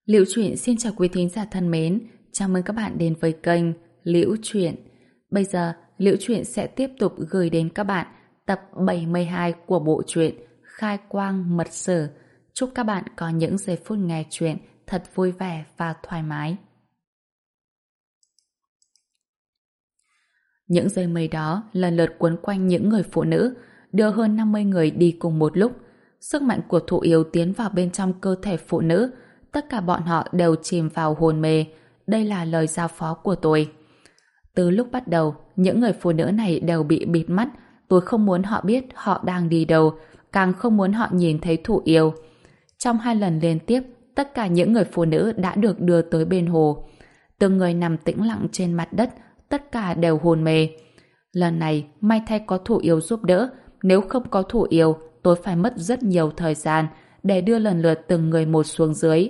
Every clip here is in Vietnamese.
Liễu Chuyện xin chào quý thính giả thân mến, chào mừng các bạn đến với kênh Liễu Chuyện. Bây giờ, Liễu Chuyện sẽ tiếp tục gửi đến các bạn tập 72 của bộ truyện Khai Quang Mật Sử. Chúc các bạn có những giây phút nghe chuyện thật vui vẻ và thoải mái. Những dây mây đó lần lượt quấn quanh những người phụ nữ, đưa hơn 50 người đi cùng một lúc. Sức mạnh của thụ yêu tiến vào bên trong cơ thể phụ nữ, tất cả bọn họ đều chìm vào hôn mê. Đây là lời giao phó của tôi. Từ lúc bắt đầu, những người phụ nữ này đều bị bịt mắt. Tôi không muốn họ biết họ đang đi đâu, càng không muốn họ nhìn thấy thụ yêu. Trong 2 lần liên tiếp, tất cả những người phụ nữ đã được đưa tới bên hồ. Từng người nằm tĩnh lặng trên mặt đất, tất cả đều hôn mê. Lần này, may thay có thụ yêu giúp đỡ. Nếu không có thụ yêu, tôi phải mất rất nhiều thời gian để đưa lần lượt từng người một xuống dưới.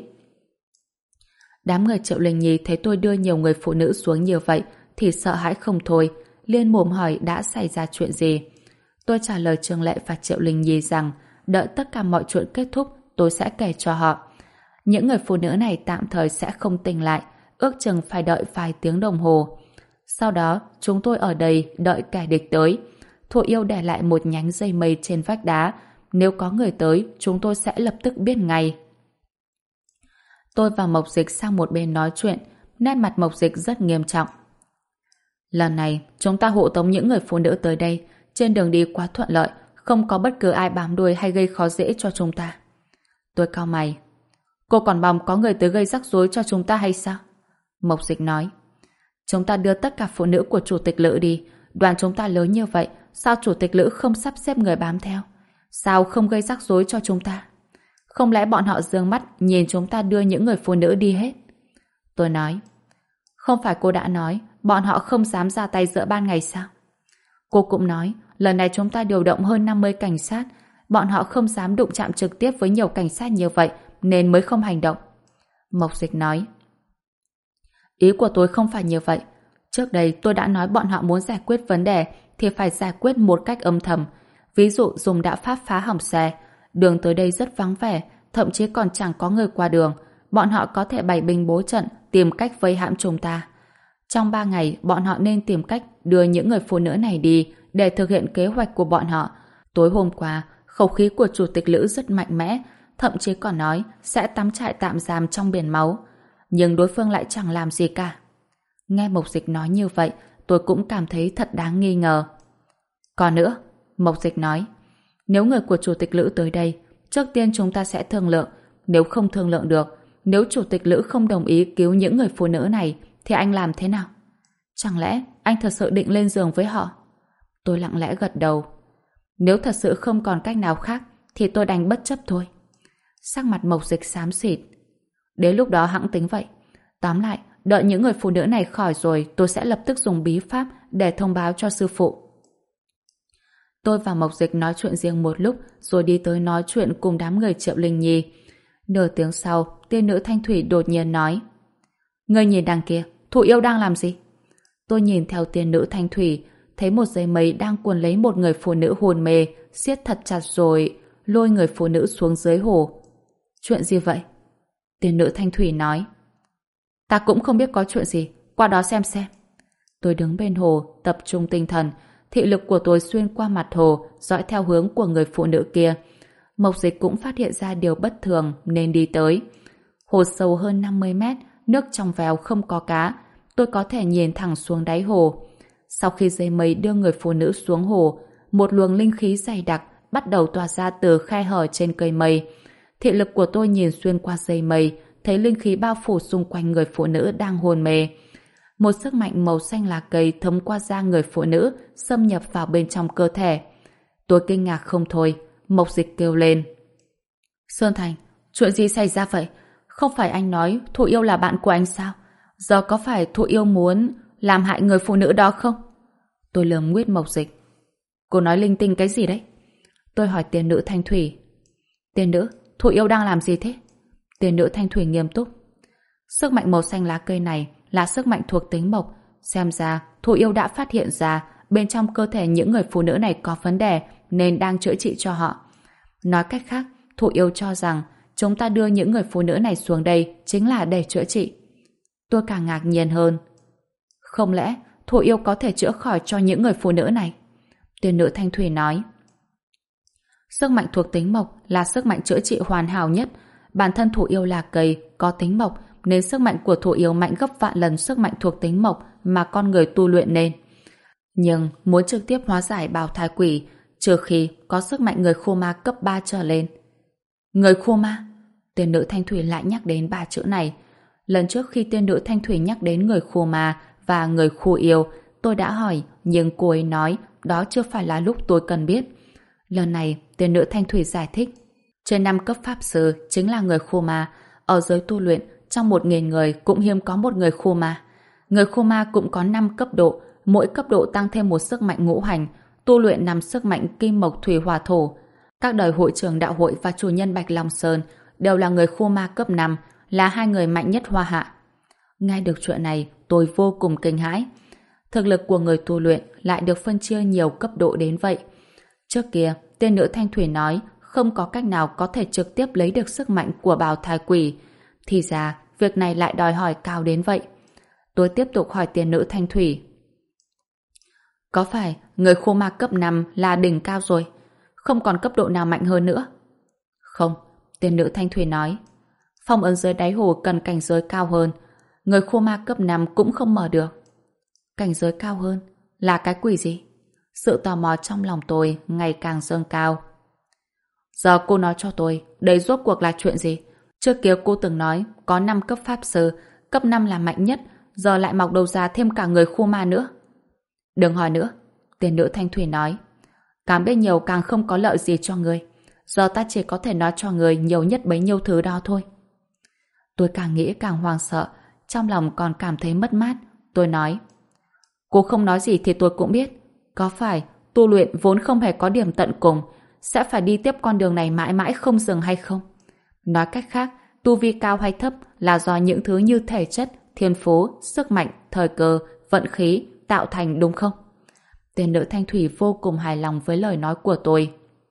Đám người Triệu Linh Nhi thấy tôi đưa nhiều người phụ nữ xuống như vậy thì sợ hãi không thôi, liền mồm hỏi đã xảy ra chuyện gì. Tôi trả lời Trương Lệ và Triệu Linh Nhi rằng đợi tất cả mọi chuyện kết thúc tôi sẽ kể cho họ. Những người phụ nữ này tạm thời sẽ không tỉnh lại, ước chừng phải đợi vài tiếng đồng hồ. Sau đó chúng tôi ở đây đợi kẻ địch tới. Thụ yêu để lại một nhánh dây mây trên vách đá, nếu có người tới chúng tôi sẽ lập tức biết ngay. Tôi và Mộc Dịch sang một bên nói chuyện, nét mặt Mộc Dịch rất nghiêm trọng. Lần này chúng ta hộ tống những người phụ nữ tới đây, trên đường đi quá thuận lợi, không có bất cứ ai bám đuôi hay gây khó dễ cho chúng ta. Tôi cau mày. Cô còn mong có người tới gây rắc rối cho chúng ta hay sao? Mộc Dịch nói. Chúng ta đưa tất cả phụ nữ của chủ tịch Lữ đi, đoàn chúng ta lớn như vậy, sao chủ tịch Lữ không sắp xếp người bám theo? Sao không gây rắc rối cho chúng ta? Không lẽ bọn họ giương mắt nhìn chúng ta đưa những người phụ nữ đi hết? Tôi nói. Không phải cô đã nói bọn họ không dám ra tay giữa ban ngày sao? Cô cũng nói lần này chúng ta điều động hơn 50 cảnh sát, bọn họ không dám đụng chạm trực tiếp với nhiều cảnh sát như vậy nên mới không hành động. Mộc Dịch nói. Ý của tôi không phải như vậy. Trước đây tôi đã nói bọn họ muốn giải quyết vấn đề thì phải giải quyết một cách âm thầm. Ví dụ dùng đạo pháp phá hỏng xe. Đường tới đây rất vắng vẻ, thậm chí còn chẳng có người qua đường. Bọn họ có thể bày binh bố trận, tìm cách vây hãm chúng ta. Trong 3 ngày, bọn họ nên tìm cách đưa những người phụ nữ này đi để thực hiện kế hoạch của bọn họ. Tối hôm qua, khẩu khí của chủ tịch Lữ rất mạnh mẽ, thậm chí còn nói sẽ tắm trại tạm giam trong biển máu. Nhưng đối phương lại chẳng làm gì cả. Nghe Mộc Dịch nói như vậy, tôi cũng cảm thấy thật đáng nghi ngờ. Còn nữa, Mộc Dịch nói, nếu người của chủ tịch Lữ tới đây, trước tiên chúng ta sẽ thương lượng. Nếu không thương lượng được, nếu chủ tịch Lữ không đồng ý cứu những người phụ nữ này, thì anh làm thế nào? Chẳng lẽ anh thật sự định lên giường với họ? Tôi lặng lẽ gật đầu. Nếu thật sự không còn cách nào khác, thì tôi đành bất chấp thôi. Sắc mặt Mộc Dịch xám xịt. Đến lúc đó hẵng tính vậy. Tóm lại, đợi những người phụ nữ này khỏi rồi, tôi sẽ lập tức dùng bí pháp để thông báo cho sư phụ. Tôi và Mộc Dịch nói chuyện riêng một lúc, rồi đi tới nói chuyện cùng đám người Triệu Linh Nhi. Nửa tiếng sau, tiên nữ Thanh Thủy đột nhiên nói. Ngươi nhìn đằng kia, thụ yêu đang làm gì? Tôi nhìn theo tiên nữ Thanh Thủy, thấy một dây mây đang cuốn lấy một người phụ nữ hôn mê, siết thật chặt rồi lôi người phụ nữ xuống dưới hồ. Chuyện gì vậy? Tiên nữ Thanh Thủy nói. Ta cũng không biết có chuyện gì, qua đó xem xem. Tôi đứng bên hồ, tập trung tinh thần, thị lực của tôi xuyên qua mặt hồ, dõi theo hướng của người phụ nữ kia. Mộc Dịch cũng phát hiện ra điều bất thường nên đi tới. Hồ sâu hơn 50 mét, nước trong veo không có cá, tôi có thể nhìn thẳng xuống đáy hồ. Sau khi dây mây đưa người phụ nữ xuống hồ, một luồng linh khí dày đặc bắt đầu tỏa ra từ khe hở trên cây mây. Thị lực của tôi nhìn xuyên qua dây mây, thấy linh khí bao phủ xung quanh người phụ nữ đang hôn mê. Một sức mạnh màu xanh lá cây thấm qua da người phụ nữ, xâm nhập vào bên trong cơ thể. Tôi kinh ngạc không thôi, Mộc Dịch kêu lên. Sơn Thành, chuyện gì xảy ra vậy? Không phải anh nói thụ yêu là bạn của anh sao? Giờ có phải thụ yêu muốn làm hại người phụ nữ đó không? Tôi lườm nguyết Mộc Dịch. Cô nói linh tinh cái gì đấy? Tôi hỏi tiên nữ Thanh Thủy. Tiên nữ, thụ yêu đang làm gì thế? Tiên nữ Thanh Thủy nghiêm túc. Sức mạnh màu xanh lá cây này là sức mạnh thuộc tính mộc. Xem ra thụ yêu đã phát hiện ra bên trong cơ thể những người phụ nữ này có vấn đề nên đang chữa trị cho họ. Nói cách khác, thụ yêu cho rằng chúng ta đưa những người phụ nữ này xuống đây chính là để chữa trị. Tôi càng ngạc nhiên hơn. Không lẽ Thổ yêu có thể chữa khỏi cho những người phụ nữ này? Tiên nữ Thanh Thủy nói. Sức mạnh thuộc tính mộc là sức mạnh chữa trị hoàn hảo nhất. Bản thân Thổ yêu là cây, có tính mộc, nên sức mạnh của Thổ yêu mạnh gấp vạn lần sức mạnh thuộc tính mộc mà con người tu luyện nên. Nhưng muốn trực tiếp hóa giải bào thai quỷ, trừ khi có sức mạnh người khô ma cấp 3 trở lên. Người khô ma? Tiên nữ Thanh Thủy lại nhắc đến 3 chữ này. Lần trước khi tiên nữ Thanh Thủy nhắc đến người khô ma và người khô yêu, tôi đã hỏi, nhưng cô ấy nói đó chưa phải là lúc tôi cần biết. Lần này, tiên nữ Thanh Thủy giải thích. Trên 5 cấp pháp sư chính là người khô ma. Ở giới tu luyện, trong 1.000 người cũng hiếm có một người khô ma. Người khô ma cũng có 5 cấp độ, mỗi cấp độ tăng thêm một sức mạnh ngũ hành, tu luyện 5 sức mạnh kim mộc thủy hỏa thổ. Các đời hội trưởng đạo hội và chủ nhân Bạch Long Sơn đều là người khô ma cấp 5, là 2 người mạnh nhất Hoa Hạ. Nghe được chuyện này, tôi vô cùng kinh hãi. Thực lực của người tu luyện lại được phân chia nhiều cấp độ đến vậy. Trước kia, tiên nữ Thanh Thủy nói không có cách nào có thể trực tiếp lấy được sức mạnh của bào thai quỷ. Thì ra, việc này lại đòi hỏi cao đến vậy. Tôi tiếp tục hỏi tiên nữ Thanh Thủy. Có phải người khô ma cấp 5 là đỉnh cao rồi? Không còn cấp độ nào mạnh hơn nữa? Không, tiên nữ Thanh Thủy nói. Phong ấn dưới đáy hồ cần cảnh giới cao hơn. Người khô ma cấp 5 cũng không mở được. Cảnh giới cao hơn? Là cái quỷ gì? Sự tò mò trong lòng tôi ngày càng dâng cao. Giờ cô nói cho tôi, đây rốt cuộc là chuyện gì? Trước kia cô từng nói có 5 cấp pháp sư, cấp 5 là mạnh nhất, giờ lại mọc đầu ra thêm cả người khô ma nữa. Đừng hỏi nữa, tiên nữ Thanh Thủy nói. Càng biết nhiều càng không có lợi gì cho người. Giờ ta chỉ có thể nói cho người nhiều nhất bấy nhiêu thứ đó thôi. Tôi càng nghĩ càng hoang sợ, trong lòng còn cảm thấy mất mát. Tôi nói, cô không nói gì thì tôi cũng biết. Có phải tu luyện vốn không hề có điểm tận cùng, sẽ phải đi tiếp con đường này mãi mãi không dừng hay không? Nói cách khác, tu vi cao hay thấp là do những thứ như thể chất, thiên phú, sức mạnh, thời cơ, vận khí tạo thành, đúng không? Tiên nữ Thanh Thủy vô cùng hài lòng với lời nói của tôi.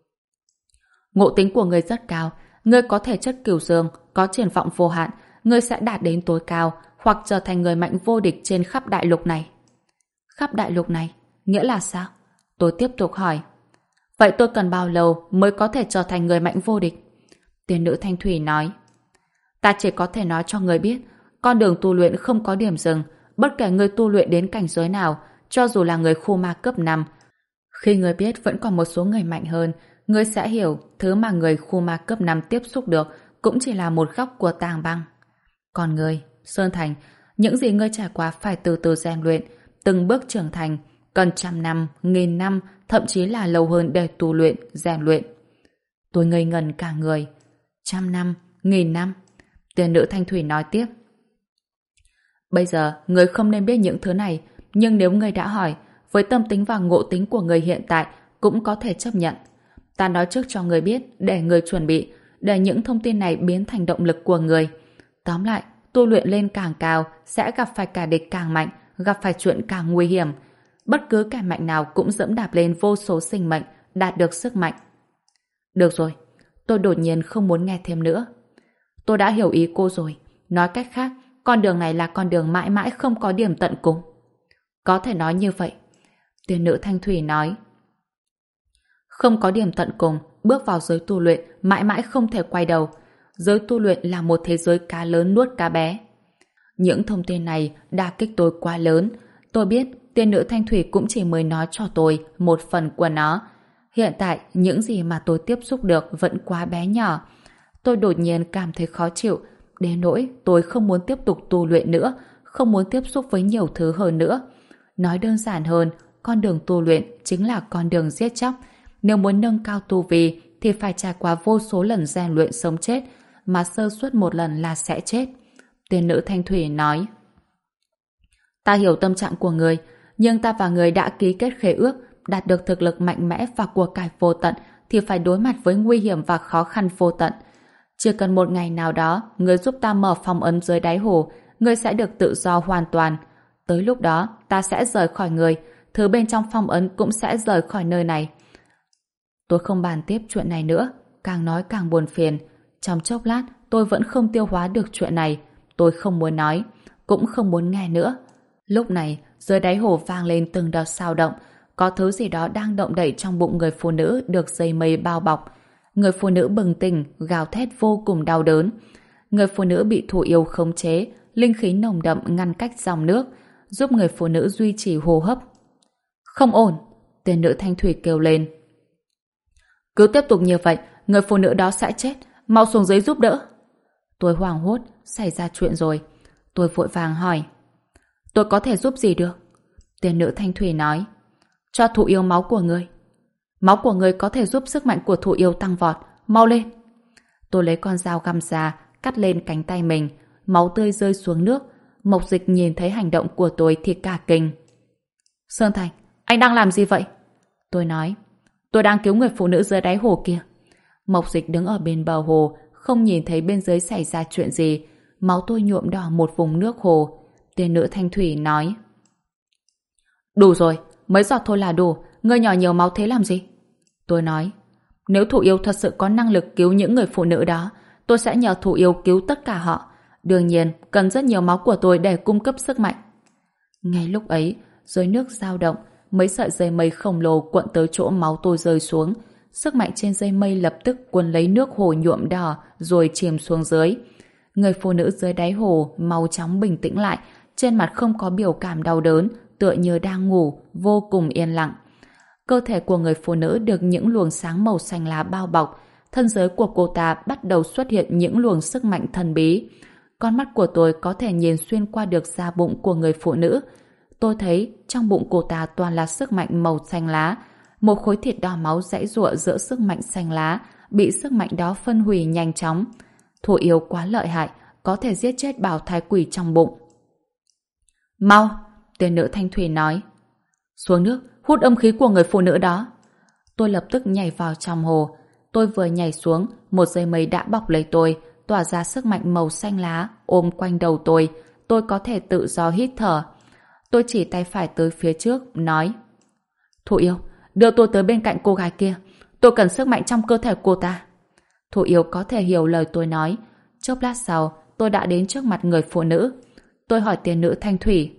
Ngộ tính của ngươi rất cao, ngươi có thể chất cửu dương, có triển vọng vô hạn, ngươi sẽ đạt đến tối cao hoặc trở thành người mạnh vô địch trên khắp đại lục này. Khắp đại lục này? Nghĩa là sao? Tôi tiếp tục hỏi. Vậy tôi cần bao lâu mới có thể trở thành người mạnh vô địch? Tiên nữ Thanh Thủy nói. Ta chỉ có thể nói cho người biết, con đường tu luyện không có điểm dừng, bất kể người tu luyện đến cảnh giới nào, cho dù là người khô ma cấp 5. Khi người biết vẫn còn một số người mạnh hơn, người sẽ hiểu thứ mà người khô ma cấp 5 tiếp xúc được cũng chỉ là một góc của tảng băng. Còn người, Sơn Thành, những gì ngươi trải qua phải từ từ rèn luyện, từng bước trưởng thành, cần 100 năm, 1000 năm, thậm chí là lâu hơn để tu luyện, rèn luyện. Tôi ngây ngần cả người. 100 năm, 1000 năm. Tiên nữ Thanh Thủy nói tiếp. Bây giờ, người không nên biết những thứ này, nhưng nếu người đã hỏi, với tâm tính và ngộ tính của người hiện tại, cũng có thể chấp nhận. Ta nói trước cho người biết, để người chuẩn bị, để những thông tin này biến thành động lực của người. Tóm lại, tu luyện lên càng cao, sẽ gặp phải kẻ địch càng mạnh, gặp phải chuyện càng nguy hiểm. Bất cứ kẻ mạnh nào cũng dẫm đạp lên vô số sinh mệnh, đạt được sức mạnh. Được rồi, tôi đột nhiên không muốn nghe thêm nữa. Tôi đã hiểu ý cô rồi. Nói cách khác, con đường này là con đường mãi mãi không có điểm tận cùng. Có thể nói như vậy. Tiên nữ Thanh Thủy nói. Không có điểm tận cùng, bước vào giới tu luyện mãi mãi không thể quay đầu. Giới tu luyện là một thế giới cá lớn nuốt cá bé. Những thông tin này đả kích tôi quá lớn. Tôi biết tiên nữ Thanh Thủy cũng chỉ mới nói cho tôi một phần của nó. Hiện tại, những gì mà tôi tiếp xúc được vẫn quá bé nhỏ. Tôi đột nhiên cảm thấy khó chịu, đến nỗi tôi không muốn tiếp tục tu luyện nữa, không muốn tiếp xúc với nhiều thứ hơn nữa. Nói đơn giản hơn, con đường tu luyện chính là con đường giết chóc. Nếu muốn nâng cao tu vi thì phải trải qua vô số lần rèn luyện sống chết, mà sơ suất một lần là sẽ chết. Tiên nữ Thanh Thủy nói. Ta hiểu tâm trạng của người, nhưng ta và người đã ký kết khế ước, đạt được thực lực mạnh mẽ và của cải vô tận thì phải đối mặt với nguy hiểm và khó khăn vô tận. Chỉ cần một ngày nào đó, người giúp ta mở phong ấn dưới đáy hồ, người sẽ được tự do hoàn toàn. Tới lúc đó, ta sẽ rời khỏi người, thứ bên trong phong ấn cũng sẽ rời khỏi nơi này. Tôi không bàn tiếp chuyện này nữa, càng nói càng buồn phiền. Trong chốc lát, tôi vẫn không tiêu hóa được chuyện này. Tôi không muốn nói, cũng không muốn nghe nữa. Lúc này, dưới đáy hồ vang lên từng đợt xao động, có thứ gì đó đang động đậy trong bụng người phụ nữ được dây mây bao bọc. Người phụ nữ bừng tỉnh, gào thét vô cùng đau đớn. Người phụ nữ bị thủ yêu khống chế, linh khí nồng đậm ngăn cách dòng nước, giúp người phụ nữ duy trì hô hấp. Không ổn, tên nữ thanh thủy kêu lên. Cứ tiếp tục như vậy, người phụ nữ đó sẽ chết, mau xuống dưới giúp đỡ. Tôi hoảng hốt, xảy ra chuyện rồi. Tôi vội vàng hỏi. Tôi có thể giúp gì được? Tên nữ thanh thủy nói. Cho thủ yêu máu của ngươi. Máu của ngươi có thể giúp sức mạnh của thủ yêu tăng vọt, mau lên. Tôi lấy con dao găm ra, cắt lên cánh tay mình, máu tươi rơi xuống nước. Mộc Dịch nhìn thấy hành động của tôi thì cả kinh. Sơn Thành, anh đang làm gì vậy? Tôi nói. Tôi đang cứu người phụ nữ dưới đáy hồ kia. Mộc Dịch đứng ở bên bờ hồ, không nhìn thấy bên dưới xảy ra chuyện gì. Máu tôi nhuộm đỏ một vùng nước hồ. Tên nữ thanh thủy nói. Đủ rồi, mấy giọt thôi là đủ. Ngươi nhỏ nhiều máu thế làm gì? Tôi nói. Nếu thủ yêu thật sự có năng lực cứu những người phụ nữ đó, tôi sẽ nhờ thủ yêu cứu tất cả họ. Đương nhiên, cần rất nhiều máu của tôi để cung cấp sức mạnh. Ngay lúc ấy, dưới nước dao động, mấy sợi dây mây khổng lồ cuộn tới chỗ máu tôi rơi xuống. Sức mạnh trên dây mây lập tức cuốn lấy nước hồ nhuộm đỏ rồi chìm xuống dưới. Người phụ nữ dưới đáy hồ mau chóng bình tĩnh lại, trên mặt không có biểu cảm đau đớn, tựa như đang ngủ, vô cùng yên lặng. Cơ thể của người phụ nữ được những luồng sáng màu xanh lá bao bọc, thân giới của cô ta bắt đầu xuất hiện những luồng sức mạnh thần bí. Con mắt của tôi có thể nhìn xuyên qua được da bụng của người phụ nữ. Tôi thấy trong bụng cô ta toàn là sức mạnh màu xanh lá. Một khối thịt đỏ máu giãy giụa giữa sức mạnh xanh lá, bị sức mạnh đó phân hủy nhanh chóng. Thủ yêu quá lợi hại, có thể giết chết bào thai quỷ trong bụng. Mau, tên nữ thanh thủy nói. Xuống nước, hút âm khí của người phụ nữ đó. Tôi lập tức nhảy vào trong hồ. Tôi vừa nhảy xuống, một dây mây đã bọc lấy tôi, tỏa ra sức mạnh màu xanh lá, ôm quanh đầu tôi. Tôi có thể tự do hít thở. Tôi chỉ tay phải tới phía trước, nói. Thủ yêu, đưa tôi tới bên cạnh cô gái kia. Tôi cần sức mạnh trong cơ thể cô ta. Thủ yêu có thể hiểu lời tôi nói. Chốc lát sau, tôi đã đến trước mặt người phụ nữ. Tôi hỏi tiền nữ thanh thủy.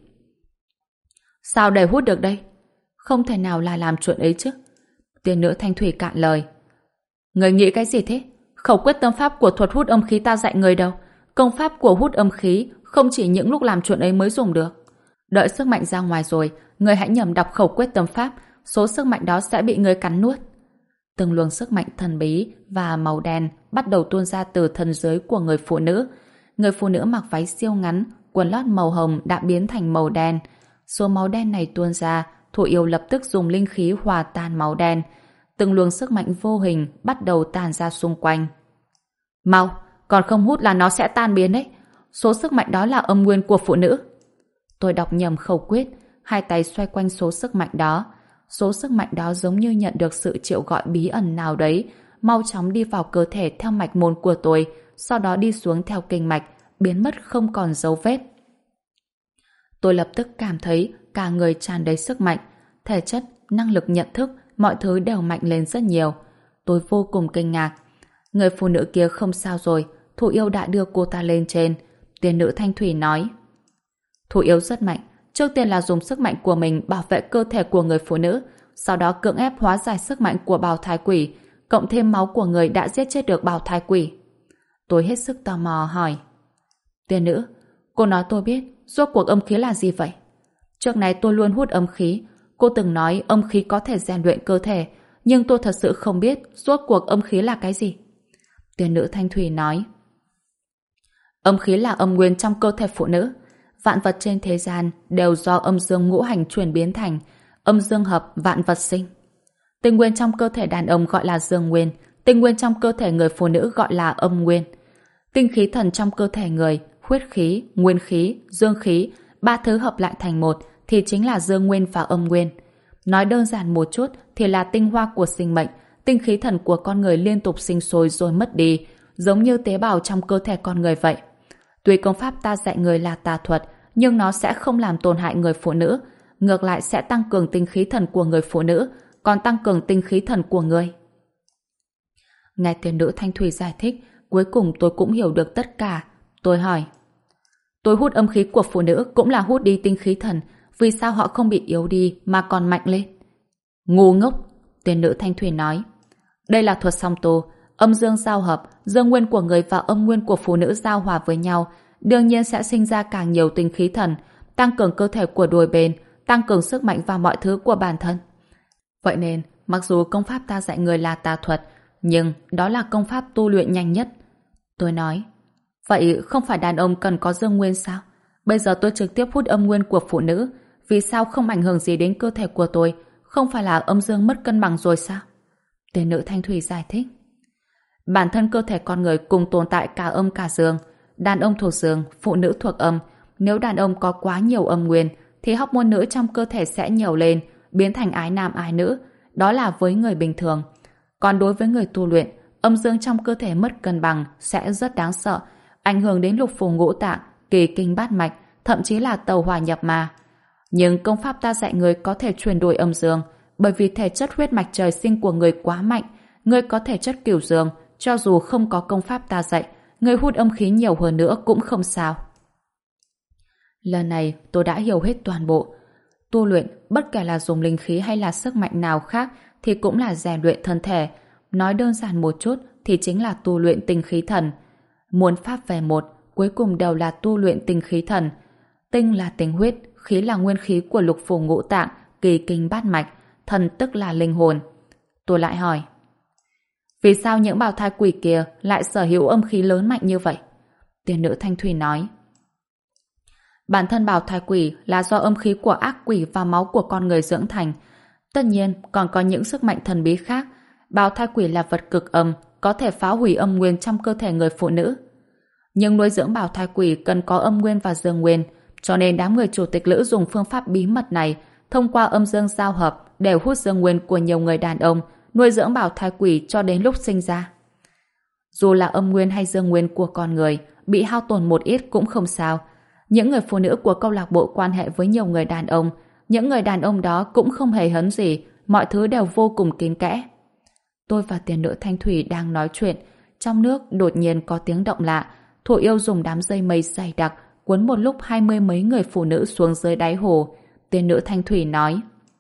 Sao để hút được đây? Không thể nào là làm chuyện ấy chứ. Tiền nữ thanh thủy cạn lời. Người nghĩ cái gì thế? Khẩu quyết tâm pháp của thuật hút âm khí ta dạy người đâu. Công pháp của hút âm khí không chỉ những lúc làm chuyện ấy mới dùng được. Đợi sức mạnh ra ngoài rồi, người hãy nhầm đọc khẩu quyết tâm pháp, số sức mạnh đó sẽ bị người cắn nuốt. Từng luồng sức mạnh thần bí và màu đen bắt đầu tuôn ra từ thân dưới của người phụ nữ. Người phụ nữ mặc váy siêu ngắn, quần lót màu hồng đã biến thành màu đen. Số máu đen này tuôn ra, thủ yêu lập tức dùng linh khí hòa tan máu đen. Từng luồng sức mạnh vô hình bắt đầu tàn ra xung quanh. Mau, còn không hút là nó sẽ tan biến đấy. Số sức mạnh đó là âm nguyên của phụ nữ. Tôi đọc nhầm khẩu quyết, hai tay xoay quanh số sức mạnh đó. Số sức mạnh đó giống như nhận được sự triệu gọi bí ẩn nào đấy, mau chóng đi vào cơ thể theo mạch môn của tôi, sau đó đi xuống theo kinh mạch, biến mất không còn dấu vết. Tôi lập tức cảm thấy cả người tràn đầy sức mạnh, thể chất, năng lực nhận thức, mọi thứ đều mạnh lên rất nhiều. Tôi vô cùng kinh ngạc. Người phụ nữ kia không sao rồi, thủ yêu đã đưa cô ta lên trên. Tiền nữ thanh thủy nói. Thủ yêu rất mạnh, trước tiên là dùng sức mạnh của mình bảo vệ cơ thể của người phụ nữ, sau đó cưỡng ép hóa giải sức mạnh của bào thai quỷ, cộng thêm máu của người đã giết chết được bào thai quỷ. Tôi hết sức tò mò hỏi. Tiên nữ, cô nói tôi biết rốt cuộc âm khí là gì vậy? Trước này tôi luôn hút âm khí. Cô từng nói âm khí có thể rèn luyện cơ thể, nhưng tôi thật sự không biết rốt cuộc âm khí là cái gì. Tiên nữ thanh thủy nói. Âm khí là âm nguyên trong cơ thể phụ nữ. Vạn vật trên thế gian đều do âm dương ngũ hành chuyển biến thành, âm dương hợp vạn vật sinh. Tinh nguyên trong cơ thể đàn ông gọi là dương nguyên, tinh nguyên trong cơ thể người phụ nữ gọi là âm nguyên. Tinh khí thần trong cơ thể người, huyết khí, nguyên khí, dương khí, ba thứ hợp lại thành một thì chính là dương nguyên và âm nguyên. Nói đơn giản một chút thì là tinh hoa của sinh mệnh, tinh khí thần của con người liên tục sinh sôi rồi mất đi, giống như tế bào trong cơ thể con người vậy. Tuy công pháp ta dạy người là tà thuật, nhưng nó sẽ không làm tổn hại người phụ nữ, ngược lại sẽ tăng cường tinh khí thần của người phụ nữ, còn tăng cường tinh khí thần của người. Nghe tiên nữ thanh thủy giải thích, Cuối cùng tôi cũng hiểu được tất cả. Tôi hỏi. Tôi hút âm khí của phụ nữ cũng là hút đi tinh khí thần. Vì sao họ không bị yếu đi mà còn mạnh lên? Ngu ngốc, tiên nữ Thanh Thủy nói. Đây là thuật song tu, âm dương giao hợp, dương nguyên của người và âm nguyên của phụ nữ giao hòa với nhau, đương nhiên sẽ sinh ra càng nhiều tinh khí thần, tăng cường cơ thể của đôi bên, tăng cường sức mạnh và mọi thứ của bản thân. Vậy nên, mặc dù công pháp ta dạy người là tà thuật, nhưng đó là công pháp tu luyện nhanh nhất. Tôi nói, vậy không phải đàn ông cần có dương nguyên sao? Bây giờ tôi trực tiếp hút âm nguyên của phụ nữ, vì sao không ảnh hưởng gì đến cơ thể của tôi? Không phải là âm dương mất cân bằng rồi sao? Tiên nữ Thanh Thủy giải thích. Bản thân cơ thể con người cùng tồn tại cả âm cả dương. Đàn ông thuộc dương, phụ nữ thuộc âm. Nếu đàn ông có quá nhiều âm nguyên, thì hormone nữ trong cơ thể sẽ nhiều lên, biến thành ái nam ái nữ. Đó là với người bình thường. Còn đối với người tu luyện, âm dương trong cơ thể mất cân bằng sẽ rất đáng sợ, ảnh hưởng đến lục phủ ngũ tạng, kỳ kinh bát mạch, thậm chí là tàu hỏa nhập ma. Nhưng công pháp ta dạy người có thể chuyển đổi âm dương, bởi vì thể chất huyết mạch trời sinh của người quá mạnh, người có thể chất cửu dương, cho dù không có công pháp ta dạy, người hút âm khí nhiều hơn nữa cũng không sao. Lần này tôi đã hiểu hết toàn bộ. Tu luyện, bất kể là dùng linh khí hay là sức mạnh nào khác, thì cũng là rèn luyện thân thể. Nói đơn giản một chút thì chính là tu luyện tinh khí thần. Muôn pháp về một, cuối cùng đều là tu luyện tinh khí thần. Tinh là tinh huyết, khí là nguyên khí của lục phủ ngũ tạng, kỳ kinh bát mạch, thần tức là linh hồn. Tôi lại hỏi, vì sao những bào thai quỷ kia lại sở hữu âm khí lớn mạnh như vậy? Tiên nữ Thanh Thủy nói, bản thân bào thai quỷ là do âm khí của ác quỷ và máu của con người dưỡng thành. Tất nhiên còn có những sức mạnh thần bí khác. Bào thai quỷ là vật cực âm, có thể phá hủy âm nguyên trong cơ thể người phụ nữ. Nhưng nuôi dưỡng bào thai quỷ cần có âm nguyên và dương nguyên, cho nên đám người chủ tịch lữ dùng phương pháp bí mật này, thông qua âm dương giao hợp để hút dương nguyên của nhiều người đàn ông, nuôi dưỡng bào thai quỷ cho đến lúc sinh ra. Dù là âm nguyên hay dương nguyên của con người bị hao tổn một ít cũng không sao. Những người phụ nữ của câu lạc bộ quan hệ với nhiều người đàn ông, những người đàn ông đó cũng không hề hấn gì, mọi thứ đều vô cùng kín kẽ. Tôi và tiên nữ Thanh Thủy đang nói chuyện, trong nước đột nhiên có tiếng động lạ. Thổ yêu dùng đám dây mây dày đặc cuốn một lúc 20 mấy người phụ nữ xuống dưới đáy hồ. Tiên nữ Thanh Thủy nói,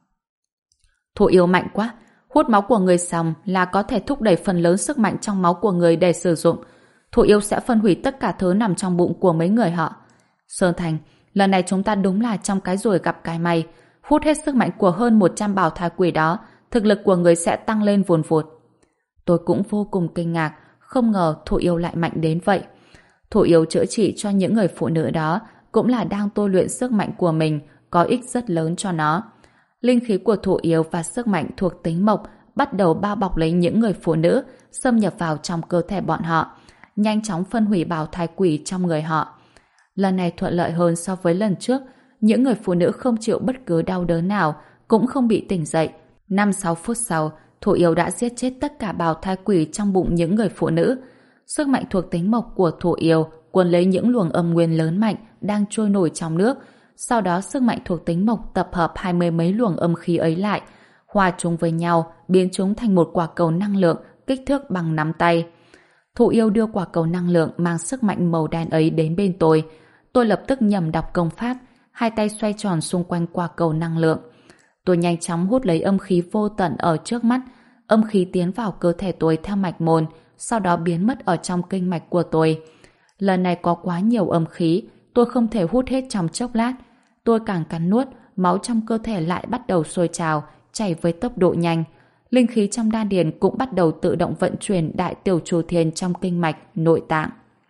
thổ yêu mạnh quá, hút máu của người xong là có thể thúc đẩy phần lớn sức mạnh trong máu của người để sử dụng. Thổ yêu sẽ phân hủy tất cả thứ nằm trong bụng của mấy người họ. Sơn Thành, lần này chúng ta đúng là trong cái rủi gặp cái may. Hút hết sức mạnh của hơn 100 bào thai quỷ đó, thực lực của người sẽ tăng lên vùn vụt. Tôi cũng vô cùng kinh ngạc, không ngờ thổ yêu lại mạnh đến vậy. Thổ yêu chữa trị cho những người phụ nữ đó cũng là đang tu luyện sức mạnh của mình, có ích rất lớn cho nó. Linh khí của thổ yêu và sức mạnh thuộc tính mộc bắt đầu bao bọc lấy những người phụ nữ, xâm nhập vào trong cơ thể bọn họ, nhanh chóng phân hủy bào thai quỷ trong người họ. Lần này thuận lợi hơn so với lần trước, những người phụ nữ không chịu bất cứ đau đớn nào, cũng không bị tỉnh dậy. 5-6 phút sau, thổ yêu đã giết chết tất cả bào thai quỷ trong bụng những người phụ nữ. Sức mạnh thuộc tính mộc của thổ yêu cuốn lấy những luồng âm nguyên lớn mạnh đang trôi nổi trong nước. Sau đó sức mạnh thuộc tính mộc tập hợp 20 mấy luồng âm khí ấy lại, hòa chúng với nhau, biến chúng thành một quả cầu năng lượng kích thước bằng nắm tay. Thổ yêu đưa quả cầu năng lượng mang sức mạnh màu đen ấy đến bên tôi. Tôi lập tức nhầm đọc công pháp, hai tay xoay tròn xung quanh quả cầu năng lượng. Tôi nhanh chóng hút lấy âm khí vô tận ở trước mắt. Âm khí tiến vào cơ thể tôi theo mạch môn, sau đó biến mất ở trong kinh mạch của tôi. Lần này có quá nhiều âm khí, tôi không thể hút hết trong chốc lát. Tôi càng cắn nuốt, máu trong cơ thể lại bắt đầu sôi trào, chảy với tốc độ nhanh. Linh khí trong đan điền cũng bắt đầu tự động vận chuyển đại tiểu chu thiên trong kinh mạch, nội tạng.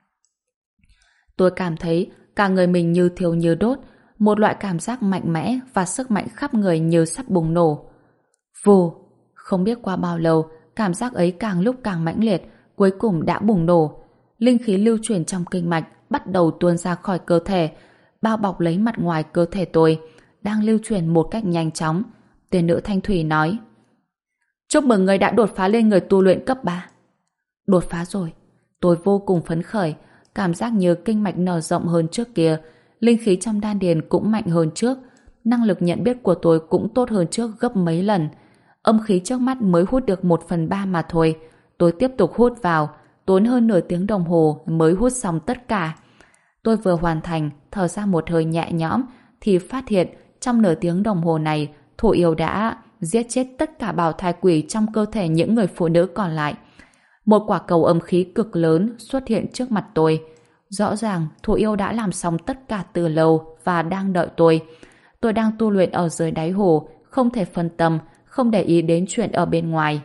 Tôi cảm thấy cả người mình như thiêu như đốt, một loại cảm giác mạnh mẽ và sức mạnh khắp người như sắp bùng nổ. Vù! Không biết qua bao lâu, cảm giác ấy càng lúc càng mãnh liệt, cuối cùng đã bùng nổ. Linh khí lưu chuyển trong kinh mạch bắt đầu tuôn ra khỏi cơ thể, bao bọc lấy mặt ngoài cơ thể tôi, đang lưu chuyển một cách nhanh chóng. Tiên nữ Thanh Thủy nói, chúc mừng người đã đột phá lên người tu luyện cấp 3. Đột phá rồi. Tôi vô cùng phấn khởi, cảm giác như kinh mạch nở rộng hơn trước kia, linh khí trong đan điền cũng mạnh hơn trước, năng lực nhận biết của tôi cũng tốt hơn trước gấp mấy lần. Âm khí trước mắt mới hút được 1/3 mà thôi. Tôi tiếp tục hút vào, tốn hơn nửa tiếng đồng hồ mới hút xong tất cả. Tôi vừa hoàn thành, thở ra một hơi nhẹ nhõm, thì phát hiện trong nửa tiếng đồng hồ này, Thủ Yêu đã giết chết tất cả bào thai quỷ trong cơ thể những người phụ nữ còn lại. Một quả cầu âm khí cực lớn xuất hiện trước mặt tôi. Rõ ràng Thủ Yêu đã làm xong tất cả từ lâu và đang đợi tôi. Tôi đang tu luyện ở dưới đáy hồ, không thể phân tâm, không để ý đến chuyện ở bên ngoài.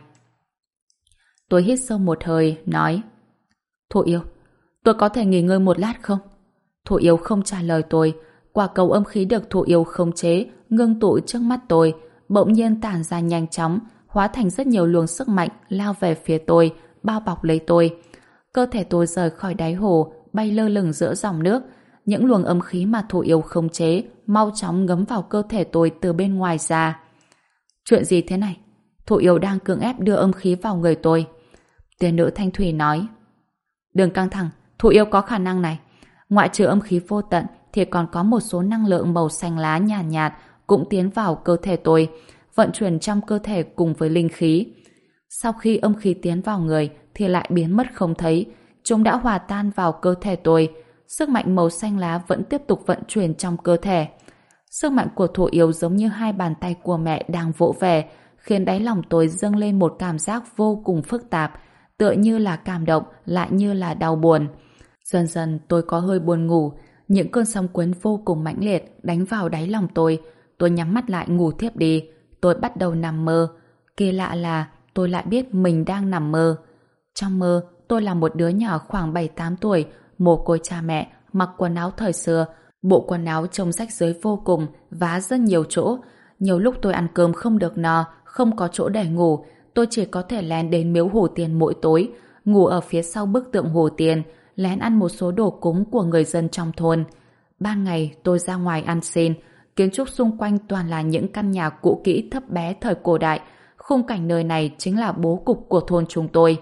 Tôi hít sâu một hơi, nói: Thủ Yêu, tôi có thể nghỉ ngơi một lát không? Thủ Yêu không trả lời tôi. Quả cầu âm khí được Thủ Yêu khống chế, ngưng tụ trước mắt tôi, bỗng nhiên tản ra nhanh chóng, hóa thành rất nhiều luồng sức mạnh lao về phía tôi, bao bọc lấy tôi. Cơ thể tôi rời khỏi đáy hồ, bay lơ lửng giữa dòng nước. Những luồng âm khí mà Thủ Yêu khống chế mau chóng ngấm vào cơ thể tôi từ bên ngoài ra. Chuyện gì thế này? Thủ Yêu đang cưỡng ép đưa âm khí vào người tôi. Tiên nữ Thanh Thủy nói: Đừng căng thẳng, Thủ Yêu có khả năng này. Ngoại trừ âm khí vô tận thì còn có một số năng lượng màu xanh lá nhàn nhạt cũng tiến vào cơ thể tôi, vận chuyển trong cơ thể cùng với linh khí. Sau khi âm khí tiến vào người thì lại biến mất không thấy. Chúng đã hòa tan vào cơ thể tôi. Sức mạnh màu xanh lá vẫn tiếp tục vận chuyển trong cơ thể. Sức mạnh của Thủ Yêu giống như hai bàn tay của mẹ đang vỗ về, khiến đáy lòng tôi dâng lên một cảm giác vô cùng phức tạp, tựa như là cảm động lại như là đau buồn. Dần dần tôi có hơi buồn ngủ, những cơn sóng cuốn vô cùng mãnh liệt đánh vào đáy lòng tôi. Tôi nhắm mắt lại ngủ thiếp đi. Tôi bắt đầu nằm mơ. Kỳ lạ là tôi lại biết mình đang nằm mơ. Trong mơ, tôi là một đứa nhỏ khoảng 7-8 tuổi, mồ côi cha mẹ, mặc quần áo thời xưa. Bộ quần áo trông rách rưới vô cùng, vá rất nhiều chỗ. Nhiều lúc tôi ăn cơm không được no, không có chỗ để ngủ. Tôi chỉ có thể lén đến miếu Hồ Tiên mỗi tối, ngủ ở phía sau bức tượng Hồ Tiên, lén ăn một số đồ cúng của người dân trong thôn. Ban ngày tôi ra ngoài ăn xin, kiến trúc xung quanh toàn là những căn nhà cũ kỹ thấp bé thời cổ đại. Khung cảnh nơi này chính là bố cục của thôn chúng tôi.